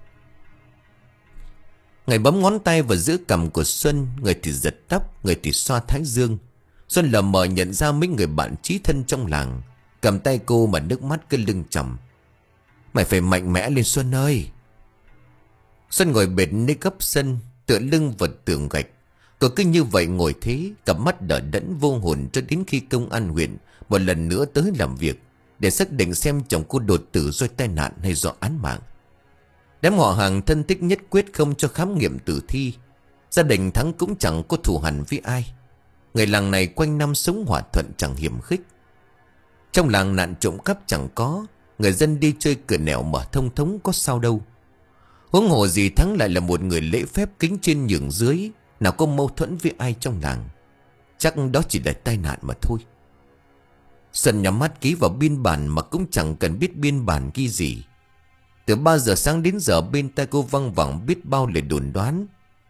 Người bấm ngón tay vào giữa cằm của Xuân, người thì giật tóc, người thì xoa thái dương. Xuân lờ mờ nhận ra mấy người bạn chí thân trong làng cầm tay cô mà nước mắt cứ lưng chồng. Mày phải mạnh mẽ lên Xuân ơi. Xuân ngồi bệt nơi góc sân, tựa lưng vào tường gạch. Cô cứ như vậy ngồi thế, cặp mắt đờ đẫn vô hồn cho đến khi công an huyện một lần nữa tới làm việc để xác định xem chồng cô đột tử do tai nạn hay do án mạng. Đám họ hàng thân thích nhất quyết không cho khám nghiệm tử thi. Gia đình Thắng cũng chẳng có thù hằn với ai. Người làng này quanh năm sống hòa thuận chẳng hiểm khích. Trong làng nạn trộm cắp chẳng có, người dân đi chơi cửa nẻo mở thông thống có sao đâu. Huống hồ gì Thắng lại là một người lễ phép kính trên nhường dưới, nào có mâu thuẫn với ai trong làng. Chắc đó chỉ là tai nạn mà thôi. Xuân nhắm mắt ký vào biên bản mà cũng chẳng cần biết biên bản ghi gì. Từ ba giờ sáng đến giờ bên tai cô văng vẳng biết bao lời đồn đoán.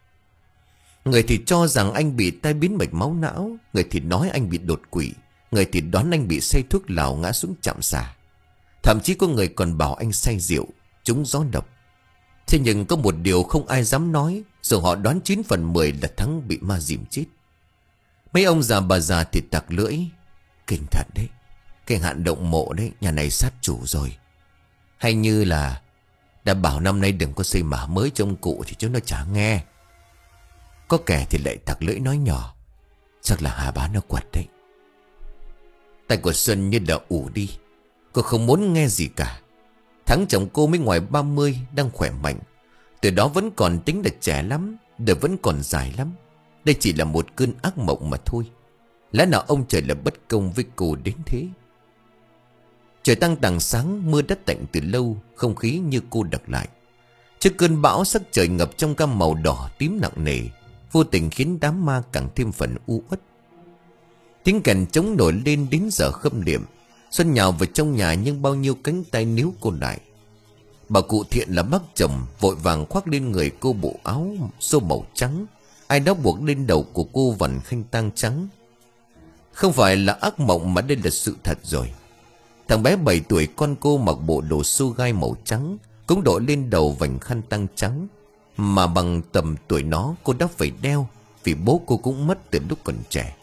Người thì cho rằng anh bị tai biến mạch máu não, người thì nói anh bị đột quỵ, người thì đoán anh bị say thuốc lào ngã xuống trạm xả. Thậm chí có người còn bảo anh say rượu, trúng gió độc. Thế nhưng có một điều không ai dám nói, dù họ đoán chín phần mười là Thắng bị ma dìm chết. Mấy ông già bà già thì tặc lưỡi. Kinh thật đấy, cái hạn động mộ đấy, nhà này sát chủ rồi. Hay như là đã bảo năm nay đừng có xây mả mới cho ông cụ thì chúng nó chả nghe. Có kẻ thì lại tặc lưỡi nói nhỏ. Chắc là Hà Bá nó quật đấy. Tay của Xuân như đã ủ đi. Cô không muốn nghe gì cả. Thắng chồng cô mới ngoài ba mươi, đang khỏe mạnh. Từ đó vẫn còn tính là trẻ lắm, đời vẫn còn dài lắm. Đây chỉ là một cơn ác mộng mà thôi. Lẽ nào ông trời là bất công với cô đến thế? Trời tăng tàng sáng, mưa đất tạnh từ lâu, không khí như cô đặc lại. Trước cơn bão sắc trời ngập trong gam màu đỏ tím nặng nề, vô tình khiến đám ma càng thêm phần u uất. Tiếng kèn trống nổi lên đến giờ khâm liệm. Xuân nhào vào trong nhà nhưng bao nhiêu cánh tay níu cô lại. Bà cụ Thiện là bác chồng vội vàng khoác lên người cô bộ áo xô màu trắng. Ai đó buộc lên đầu của cô vằn khăn tang trắng. Không phải là ác mộng mà đây là sự thật rồi. Thằng bé bảy tuổi con cô mặc bộ đồ xô gai màu trắng, cũng đội lên đầu vành khăn tang trắng. Mà bằng tầm tuổi nó cô đã phải đeo, vì bố cô cũng mất từ lúc còn trẻ.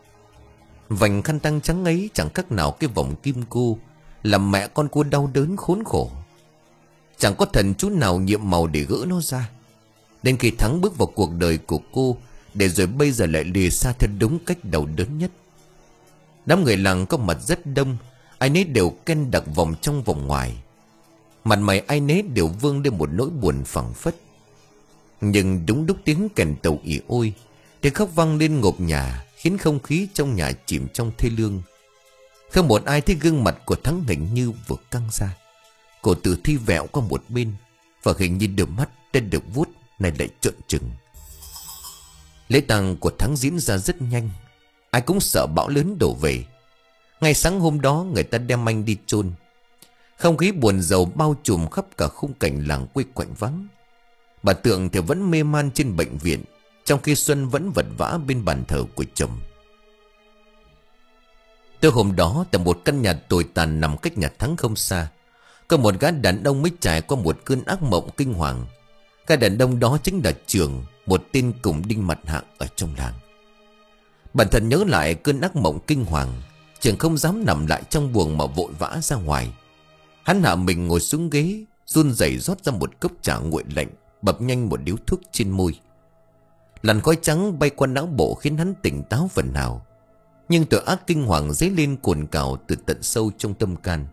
Vành khăn tang trắng ấy chẳng khác nào cái vòng kim cô, làm mẹ con cô đau đớn khốn khổ. Chẳng có thần chú nào nhiệm màu để gỡ nó ra. Đến khi Thắng bước vào cuộc đời của cô, để rồi bây giờ lại lìa xa theo đúng cách đau đớn nhất. Đám người làng có mặt rất đông, ai nấy đều ken đặc vòng trong vòng ngoài. Mặt mày ai nấy đều vương lên một nỗi buồn phảng phất. Nhưng đúng lúc tiếng kèn tàu ỉ ôi, tiếng khóc vang lên ngột nhà, khiến không khí trong nhà chìm trong thê lương. Không một ai thấy gương mặt của Thắng hình như vừa căng ra. Cổ tử thi vẹo qua một bên, và hình như đôi mắt đã được vuốt này lại trợn trừng. Lễ tang của Thắng diễn ra rất nhanh. Ai cũng sợ bão lớn đổ về. Ngay sáng hôm đó người ta đem anh đi chôn. Không khí buồn rầu bao trùm khắp cả khung cảnh làng quê quạnh vắng. Bà Tượng thì vẫn mê man trên bệnh viện, trong khi Xuân vẫn vật vã bên bàn thờ của chồng. Tới hôm đó, tại một căn nhà tồi tàn nằm cách nhà Thắng không xa, có một gã đàn ông mới trải qua một cơn ác mộng kinh hoàng. Gã đàn ông đó chính là Trường, một tên cùng đinh mặt hạng ở trong làng. Bản thân nhớ lại cơn ác mộng kinh hoàng, Trường không dám nằm lại trong buồng mà vội vã ra ngoài. Hắn hạ mình ngồi xuống ghế, run rẩy rót ra một cốc trà nguội lạnh, bập nhanh một điếu thuốc trên môi. Làn khói trắng bay qua não bộ khiến hắn tỉnh táo phần nào, nhưng tội ác kinh hoàng dấy lên cồn cào từ tận sâu trong tâm can.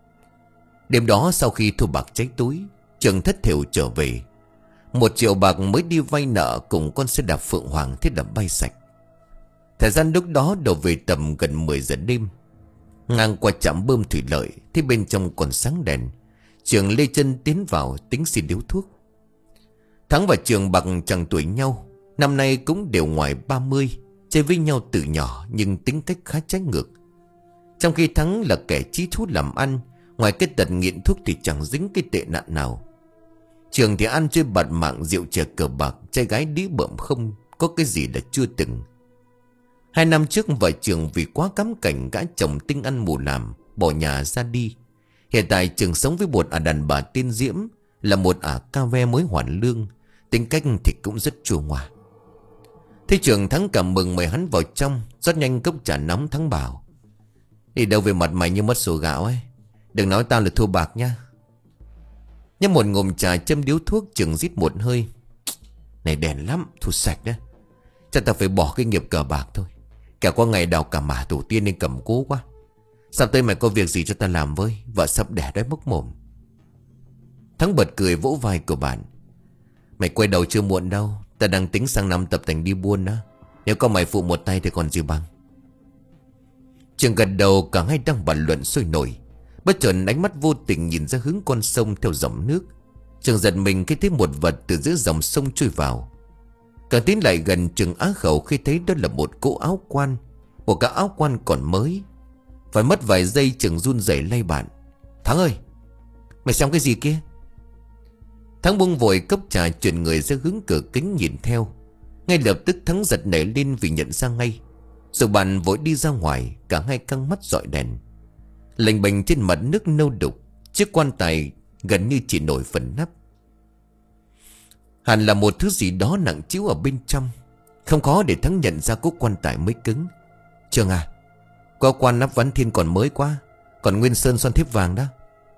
Đêm đó sau khi thu bạc cháy túi, Trường thất thểu trở về. Một triệu bạc mới đi vay nợ cùng con xe đạp Phượng Hoàng thiết đã bay sạch. Thời gian lúc đó đổ về tầm gần mười giờ đêm. Ngang qua trạm bơm thủy lợi, thấy bên trong còn sáng đèn. Trường lê chân tiến vào tính xin điếu thuốc. Thắng và Trường bằng chằng tuổi nhau, năm nay cũng đều ngoài ba mươi, chơi với nhau từ nhỏ nhưng tính cách khá trái ngược. Trong khi Thắng là kẻ chí thú làm ăn, ngoài cái tật nghiện thuốc thì chẳng dính cái tệ nạn nào. Trường thì ăn chơi bạt mạng, rượu chè cờ bạc, trai gái đĩ bợm, không có cái gì là chưa từng. Hai năm trước vợ Trường vì quá cắm cảnh gã chồng tinh ăn mù làm, bỏ nhà ra đi. Hiện tại Trường sống với một ả đàn bà tên Diễm, là một ả ca ve mới hoàn lương, tính cách thì cũng rất chua ngoa. Thế Trường Thắng cảm mừng mời hắn vào trong, rót nhanh cốc trà nóng. Thắng bảo: đi đâu về mặt mày như mất sổ gạo ấy, đừng nói tao là thua bạc nha. Nhấp một ngụm trà châm điếu thuốc, Trường rít một hơi: này đèn lắm, thu sạch đó. Chắc ta phải bỏ cái nghiệp cờ bạc thôi. Kẻo qua ngày đào cả mả tổ tiên nên cầm cố quá. Sắp tới mày có việc gì cho ta làm với, vợ sắp đẻ đói mốc mồm. Thắng bật cười vỗ vai của bạn: mày quay đầu chưa muộn đâu, ta đang tính sang năm tập tành đi buôn đó. Nếu có mày phụ một tay thì còn gì bằng. Trường gật đầu, cả hai đang bàn luận sôi nổi. Bất chợt ánh mắt vô tình nhìn ra hướng con sông theo dòng nước. Trường giật mình khi thấy một vật từ giữa dòng sông trôi vào. Càng tiến lại gần, Trường á khẩu khi thấy đó là một cỗ áo quan, một cái áo quan còn mới. Phải mất vài giây, Trường run rẩy lay bạn: Thắng ơi, mày xem cái gì kia? Thắng buông vội cốc trà, chuyển người ra hướng cửa kính nhìn theo. Ngay lập tức Thắng giật nảy lên vì nhận ra ngay. Rồi bạn vội đi ra ngoài, cả hai căng mắt dọi đèn. Lềnh bềnh trên mặt nước nâu đục, chiếc quan tài gần như chỉ nổi phần nắp. Hẳn là một thứ gì đó nặng trĩu ở bên trong. Không khó để Thắng nhận ra cỗ quan tài mới cứng. Trường à, có quan nắp ván thiên còn mới quá, còn nguyên sơn son thiếp vàng đó.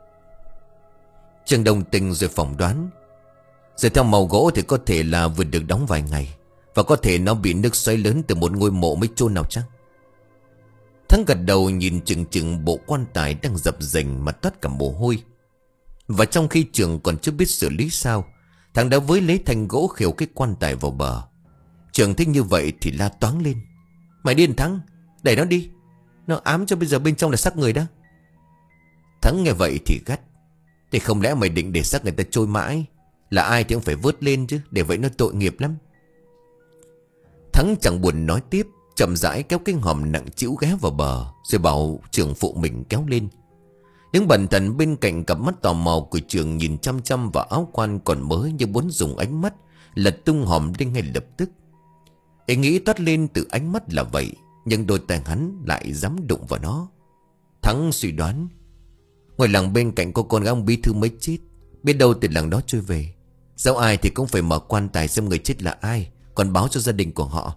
Trường đồng tình rồi phỏng đoán: rồi theo màu gỗ thì có thể là vừa được đóng vài ngày, và có thể nó bị nước xoáy lớn từ một ngôi mộ mới chôn nào chắc. Thắng gật đầu nhìn chừng chừng bộ quan tài đang dập dềnh mà toát cả mồ hôi. Và trong khi Trường còn chưa biết xử lý sao, Thắng đã với lấy thanh gỗ khều cái quan tài vào bờ. Trường thấy như vậy thì la toáng lên: mày điên Thắng, đẩy nó đi, nó ám cho bây giờ bên trong là xác người đó. Thắng nghe vậy thì gắt: thì không lẽ mày định để xác người ta trôi mãi? Là ai thì cũng phải vớt lên chứ, để vậy nó tội nghiệp lắm. Thắng chẳng buồn nói tiếp, chậm rãi kéo cái hòm nặng trĩu ghé vào bờ, rồi bảo Trường phụ mình kéo lên. Những bần thần bên cạnh cặp mắt tò mò của Trường nhìn chăm chăm vào áo quan còn mới, như muốn dùng ánh mắt lật tung hòm lên ngay lập tức. Ý nghĩ toát lên từ ánh mắt là vậy, nhưng đôi tay hắn lại dám đụng vào nó. Thắng suy đoán: ngoài làng bên cạnh có con gái ông bí thư mới chết, biết đâu từ làng đó trôi về. Dẫu ai thì cũng phải mở quan tài xem người chết là ai, còn báo cho gia đình của họ.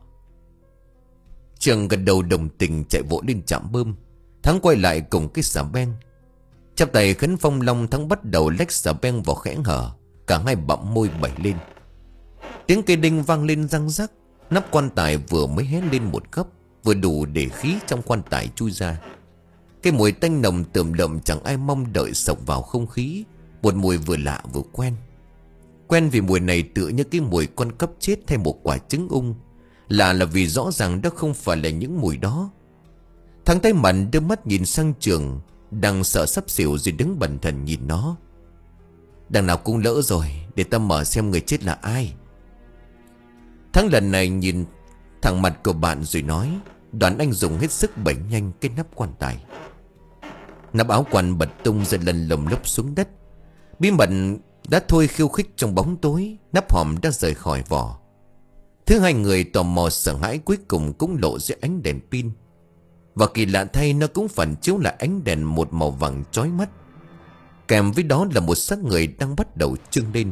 Trường gật đầu đồng tình, chạy vội lên trạm bơm. Thắng quay lại cùng cái xà beng: Chắp tay khấn phong long, Thắng bắt đầu lách xà beng vào khẽ hở. Cả hai bặm môi bẩy lên. Tiếng cây đinh vang lên răng rắc. Nắp quan tài vừa mới hé lên một góc, vừa đủ để khí trong quan tài chui ra. Cái mùi tanh nồng tởm lợm chẳng ai mong đợi sộc vào không khí. Một mùi vừa lạ vừa quen. Quen vì mùi này tựa như cái mùi con cóc chết hay một quả trứng ung. Lạ là vì rõ ràng đó không phải là những mùi đó. Thằng tay mặn đưa mắt nhìn sang Trường, đang sợ sắp xỉu rồi đứng bần thần nhìn nó. Đằng nào cũng lỡ rồi, để ta mở xem người chết là ai. Thắng lần này nhìn thẳng mặt của bạn rồi nói. Đoàn anh dùng hết sức bẩy nhanh cái nắp quan tài. Nắp áo quan bật tung rồi lần lồng lốc xuống đất. Bí mật đã thôi khiêu khích trong bóng tối. Nắp hòm đã rời khỏi vỏ. Thứ hai người tò mò sợ hãi cuối cùng cũng lộ dưới ánh đèn pin. Và kỳ lạ thay, nó cũng phản chiếu lại ánh đèn một màu vàng chói mắt. Kèm với đó là một xác người đang bắt đầu trưng lên.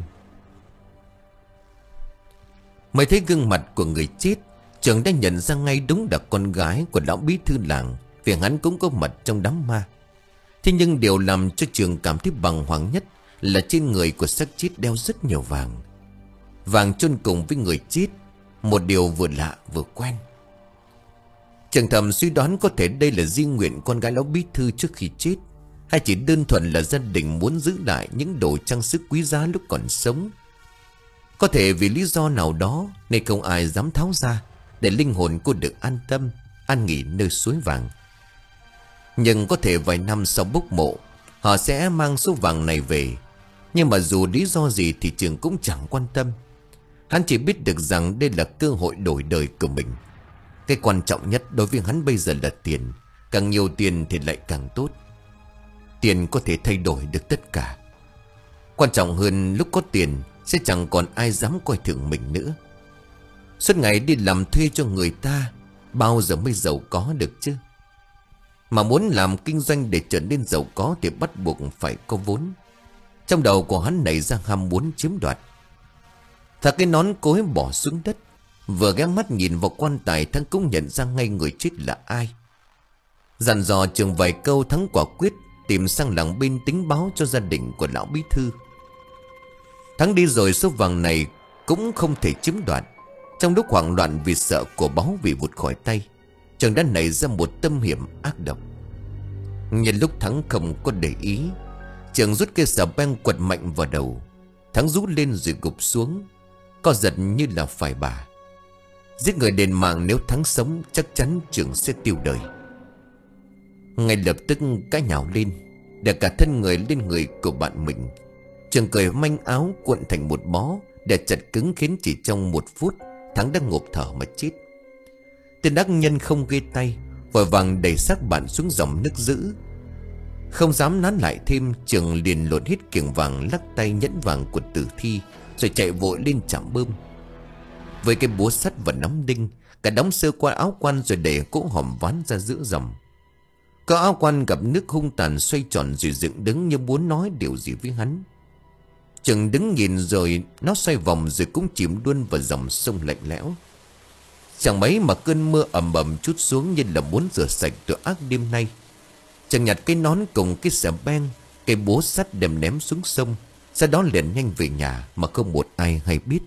Mới thấy gương mặt của người chết, Trường đã nhận ra ngay đúng là con gái của lão bí thư làng, vì hắn cũng có mặt trong đám ma. Thế nhưng điều làm cho Trường cảm thấy bàng hoàng nhất là trên người của xác chết đeo rất nhiều vàng. Vàng chôn cùng với người chết, một điều vừa lạ vừa quen. Trường thầm suy đoán có thể đây là di nguyện con gái lão bí thư trước khi chết, hay chỉ đơn thuần là gia đình muốn giữ lại những đồ trang sức quý giá lúc còn sống. Có thể vì lý do nào đó nên không ai dám tháo ra, để linh hồn cô được an tâm, an nghỉ nơi suối vàng. Nhưng có thể vài năm sau bốc mộ, họ sẽ mang số vàng này về. Nhưng mà dù lý do gì thì Trường cũng chẳng quan tâm. Hắn chỉ biết được rằng đây là cơ hội đổi đời của mình. Cái quan trọng nhất đối với hắn bây giờ là tiền. Càng nhiều tiền thì lại càng tốt. Tiền có thể thay đổi được tất cả. Quan trọng hơn lúc có tiền sẽ chẳng còn ai dám coi thường mình nữa. Suốt ngày đi làm thuê cho người ta, bao giờ mới giàu có được chứ? Mà muốn làm kinh doanh để trở nên giàu có thì bắt buộc phải có vốn. Trong đầu của hắn nảy ra ham muốn chiếm đoạt. Thả cái nón cối bỏ xuống đất. Vừa ghé mắt nhìn vào quan tài, Thắng cũng nhận ra ngay người chết là ai. Dặn dò Trường vài câu, Thắng quả quyết tìm sang làng bên tính báo cho gia đình của lão bí thư. Thắng đi rồi số vàng này cũng không thể chiếm đoạt. Trong lúc hoảng loạn vì sợ của báu bị vụt khỏi tay, Trường đã nảy ra một tâm hiểm ác độc. Nhân lúc Thắng không có để ý, Trường rút cây xà beng quật mạnh vào đầu. Thắng rú lên rồi gục xuống, co giật như là phải bà. Giết người đền mạng, nếu Thắng sống chắc chắn Trường sẽ tiêu đời. Ngay lập tức cái nhào lên, để cả thân người lên người của bạn mình. Trường cởi manh áo cuộn thành một bó để chặt cứng, khiến chỉ trong một phút Thắng đã ngộp thở mà chết. Tên ác nhân không ghê tay, vội vàng đẩy xác bạn xuống dòng nước dữ. Không dám nán lại thêm, Trường liền lột hết kiềng vàng, lắc tay nhẫn vàng của tử thi, rồi chạy vội lên trạm bơm. Với cái búa sắt và nắm đinh, cả đóng sơ qua áo quan rồi để cỗ hòm ván ra giữa dòng. Có áo quan gặp nước hung tàn xoay tròn rồi dựng đứng như muốn nói điều gì với hắn. Trường đứng nhìn rồi nó xoay vòng rồi cũng chìm luôn vào dòng sông lạnh lẽo. Chẳng mấy mà cơn mưa ầm ầm trút xuống như là muốn rửa sạch tội ác đêm nay. Trường nhặt cái nón cùng cái xà beng, cái búa sắt đem ném xuống sông, sau đó liền nhanh về nhà mà không một ai hay biết.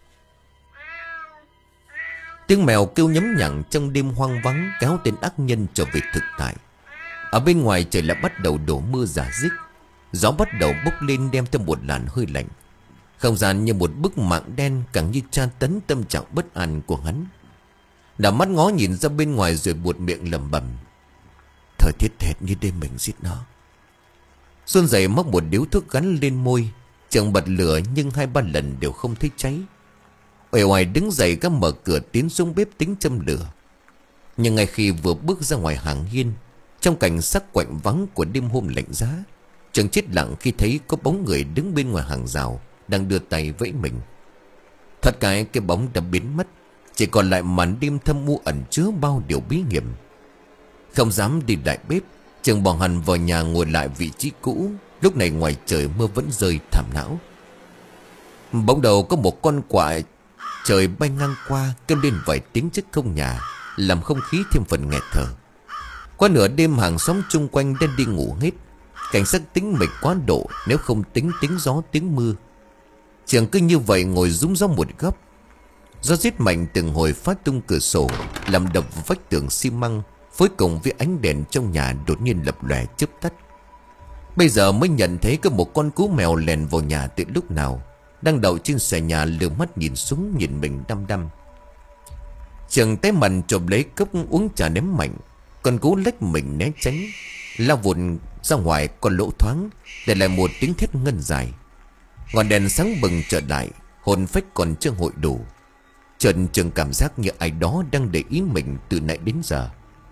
Tiếng mèo kêu nhấm nhặng trong đêm hoang vắng kéo tên ác nhân trở về thực tại. Ở bên ngoài trời lại bắt đầu đổ mưa rả rích. Gió bắt đầu bốc lên đem theo một làn hơi lạnh. Không gian như một bức mạng đen, càng như tra tấn tâm trạng bất an của hắn. Đảo mắt ngó nhìn ra bên ngoài rồi buột miệng lẩm bẩm: thời tiết hệt như đêm mình giết nó. Xuân dậy móc một điếu thuốc gắn lên môi. Trường bật lửa nhưng hai ba lần đều không thấy cháy. Uể oải đứng dậy gác mở cửa tiến xuống bếp tính châm lửa. Nhưng ngay khi vừa bước ra ngoài hàng hiên, trong cảnh sắc quạnh vắng của đêm hôm lạnh giá, Trường chết lặng khi thấy có bóng người đứng bên ngoài hàng rào, đang đưa tay vẫy mình. Thoát cái cái bóng đã biến mất, chỉ còn lại màn đêm thâm u ẩn chứa bao điều bí hiểm. Không dám đi lại bếp, Trường bỏ hẳn vào nhà ngồi lại vị trí cũ. Lúc này ngoài trời mưa vẫn rơi thảm não. Bỗng đầu có một con quạ trời bay ngang qua, kêu lên vài tiếng trước không nhà, làm không khí thêm phần nghẹt thở. Qua nửa đêm hàng xóm chung quanh đã đi ngủ hết. Cảnh sát tính mịch quá độ, nếu không tính tiếng gió tiếng mưa. Trường cứ như vậy ngồi rúng gió một góc. Gió rít mạnh từng hồi phát tung cửa sổ, làm đập vào vách tường xi măng, phối cùng với ánh đèn trong nhà đột nhiên lập lòe chớp tắt. Bây giờ mới nhận thấy có một con cú mèo lèn vào nhà từ lúc nào, đang đậu trên xà nhà lừa mắt nhìn xuống nhìn mình đăm đăm. Trường té mặt chộp lấy cốc uống trà ném mạnh. Con cú lách mình né tránh, lao vụt ra ngoài con lỗ thoáng, để lại một tiếng thét ngân dài. Ngọn đèn sáng bừng trở lại, hồn phách còn chưa hội đủ. Trần Trường cảm giác như ai đó đang để ý mình từ nãy đến giờ.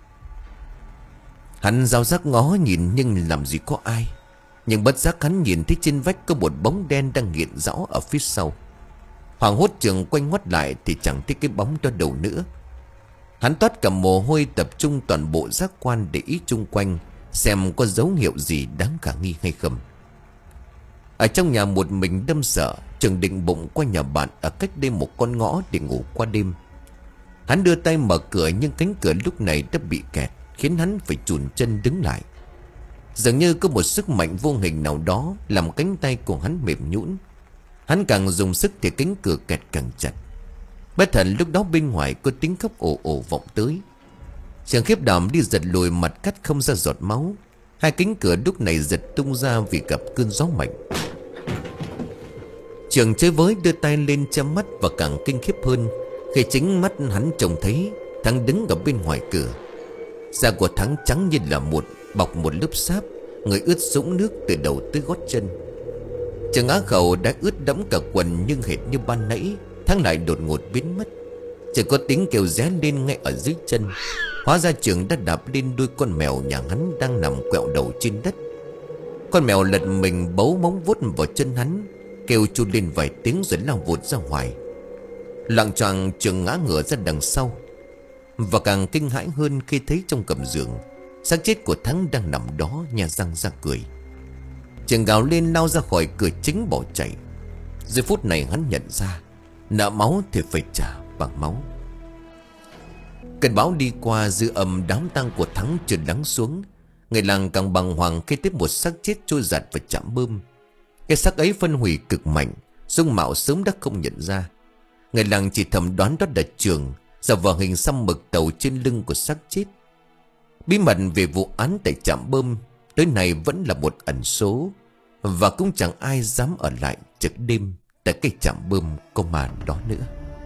Hắn dao giác ngó nhìn nhưng làm gì có ai. Nhưng bất giác hắn nhìn thấy trên vách có một bóng đen đang hiện rõ ở phía sau. Hoàng hốt Trường quanh ngoắt lại thì chẳng thấy cái bóng đó đâu nữa. Hắn toát cả mồ hôi, tập trung toàn bộ giác quan để ý chung quanh, xem có dấu hiệu gì đáng khả nghi hay không. Ở trong nhà một mình đâm sợ, Trường định bụng qua nhà bạn ở cách đây một con ngõ để ngủ qua đêm. Hắn đưa tay mở cửa nhưng cánh cửa lúc này đã bị kẹt, khiến hắn phải chùn chân đứng lại. Dường như có một sức mạnh vô hình nào đó làm cánh tay của hắn mềm nhũn. Hắn càng dùng sức thì cánh cửa kẹt càng chặt. Bất thần lúc đó bên ngoài có tiếng khóc ồ ồ vọng tới. Trường khiếp đảm đi giật lùi, mặt cắt không ra giọt máu. Hai cánh cửa lúc này giật tung ra vì gặp cơn gió mạnh. Trường chơi với đưa tay lên che mắt và càng kinh khiếp hơn khi chính mắt hắn trông thấy Thắng đứng ở bên ngoài cửa. Da của Thắng trắng như là một bọc một lớp sáp, người ướt sũng nước từ đầu tới gót chân. Trường á khẩu đã ướt đẫm cả quần, nhưng hệt như ban nãy Thắng lại đột ngột biến mất. Chỉ có tiếng kêu ré lên ngay ở dưới chân. Hóa ra Trường đã đạp lên đuôi con mèo nhà hắn đang nằm quẹo đầu trên đất. Con mèo lật mình bấu móng vuốt vào chân hắn, kêu chu lên vài tiếng rồi lao vụt ra ngoài. Loạng choạng Trường ngã ngửa ra đằng sau, và càng kinh hãi hơn khi thấy trong gầm giường xác chết của Thắng đang nằm đó, nhả răng ra cười. Trường gào lên lao ra khỏi cửa chính bỏ chạy. Giây phút này hắn nhận ra nợ máu thì phải trả bằng máu. Cơn bão đi qua, dư âm đám tang của Thắng chưa lắng xuống. Người làng càng bàng hoàng khi tiếp một xác chết trôi giạt vào trạm bơm. Cái xác ấy phân hủy cực mạnh, dung mạo sớm đã không nhận ra. Người làng chỉ thầm đoán đó là Trường, giờ vào hình xăm mực tàu trên lưng của xác chết. Bí mật về vụ án tại trạm bơm tới nay vẫn là một ẩn số, và cũng chẳng ai dám ở lại trực đêm tại cái trạm bơm công an đó nữa.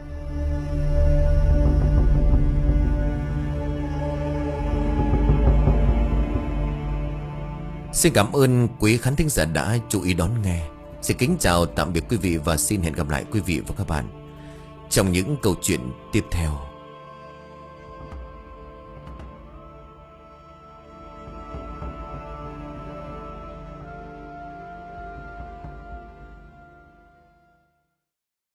Xin cảm ơn quý khán thính giả đã chú ý đón nghe. Xin kính chào tạm biệt quý vị và xin hẹn gặp lại quý vị và các bạn trong những câu chuyện tiếp theo.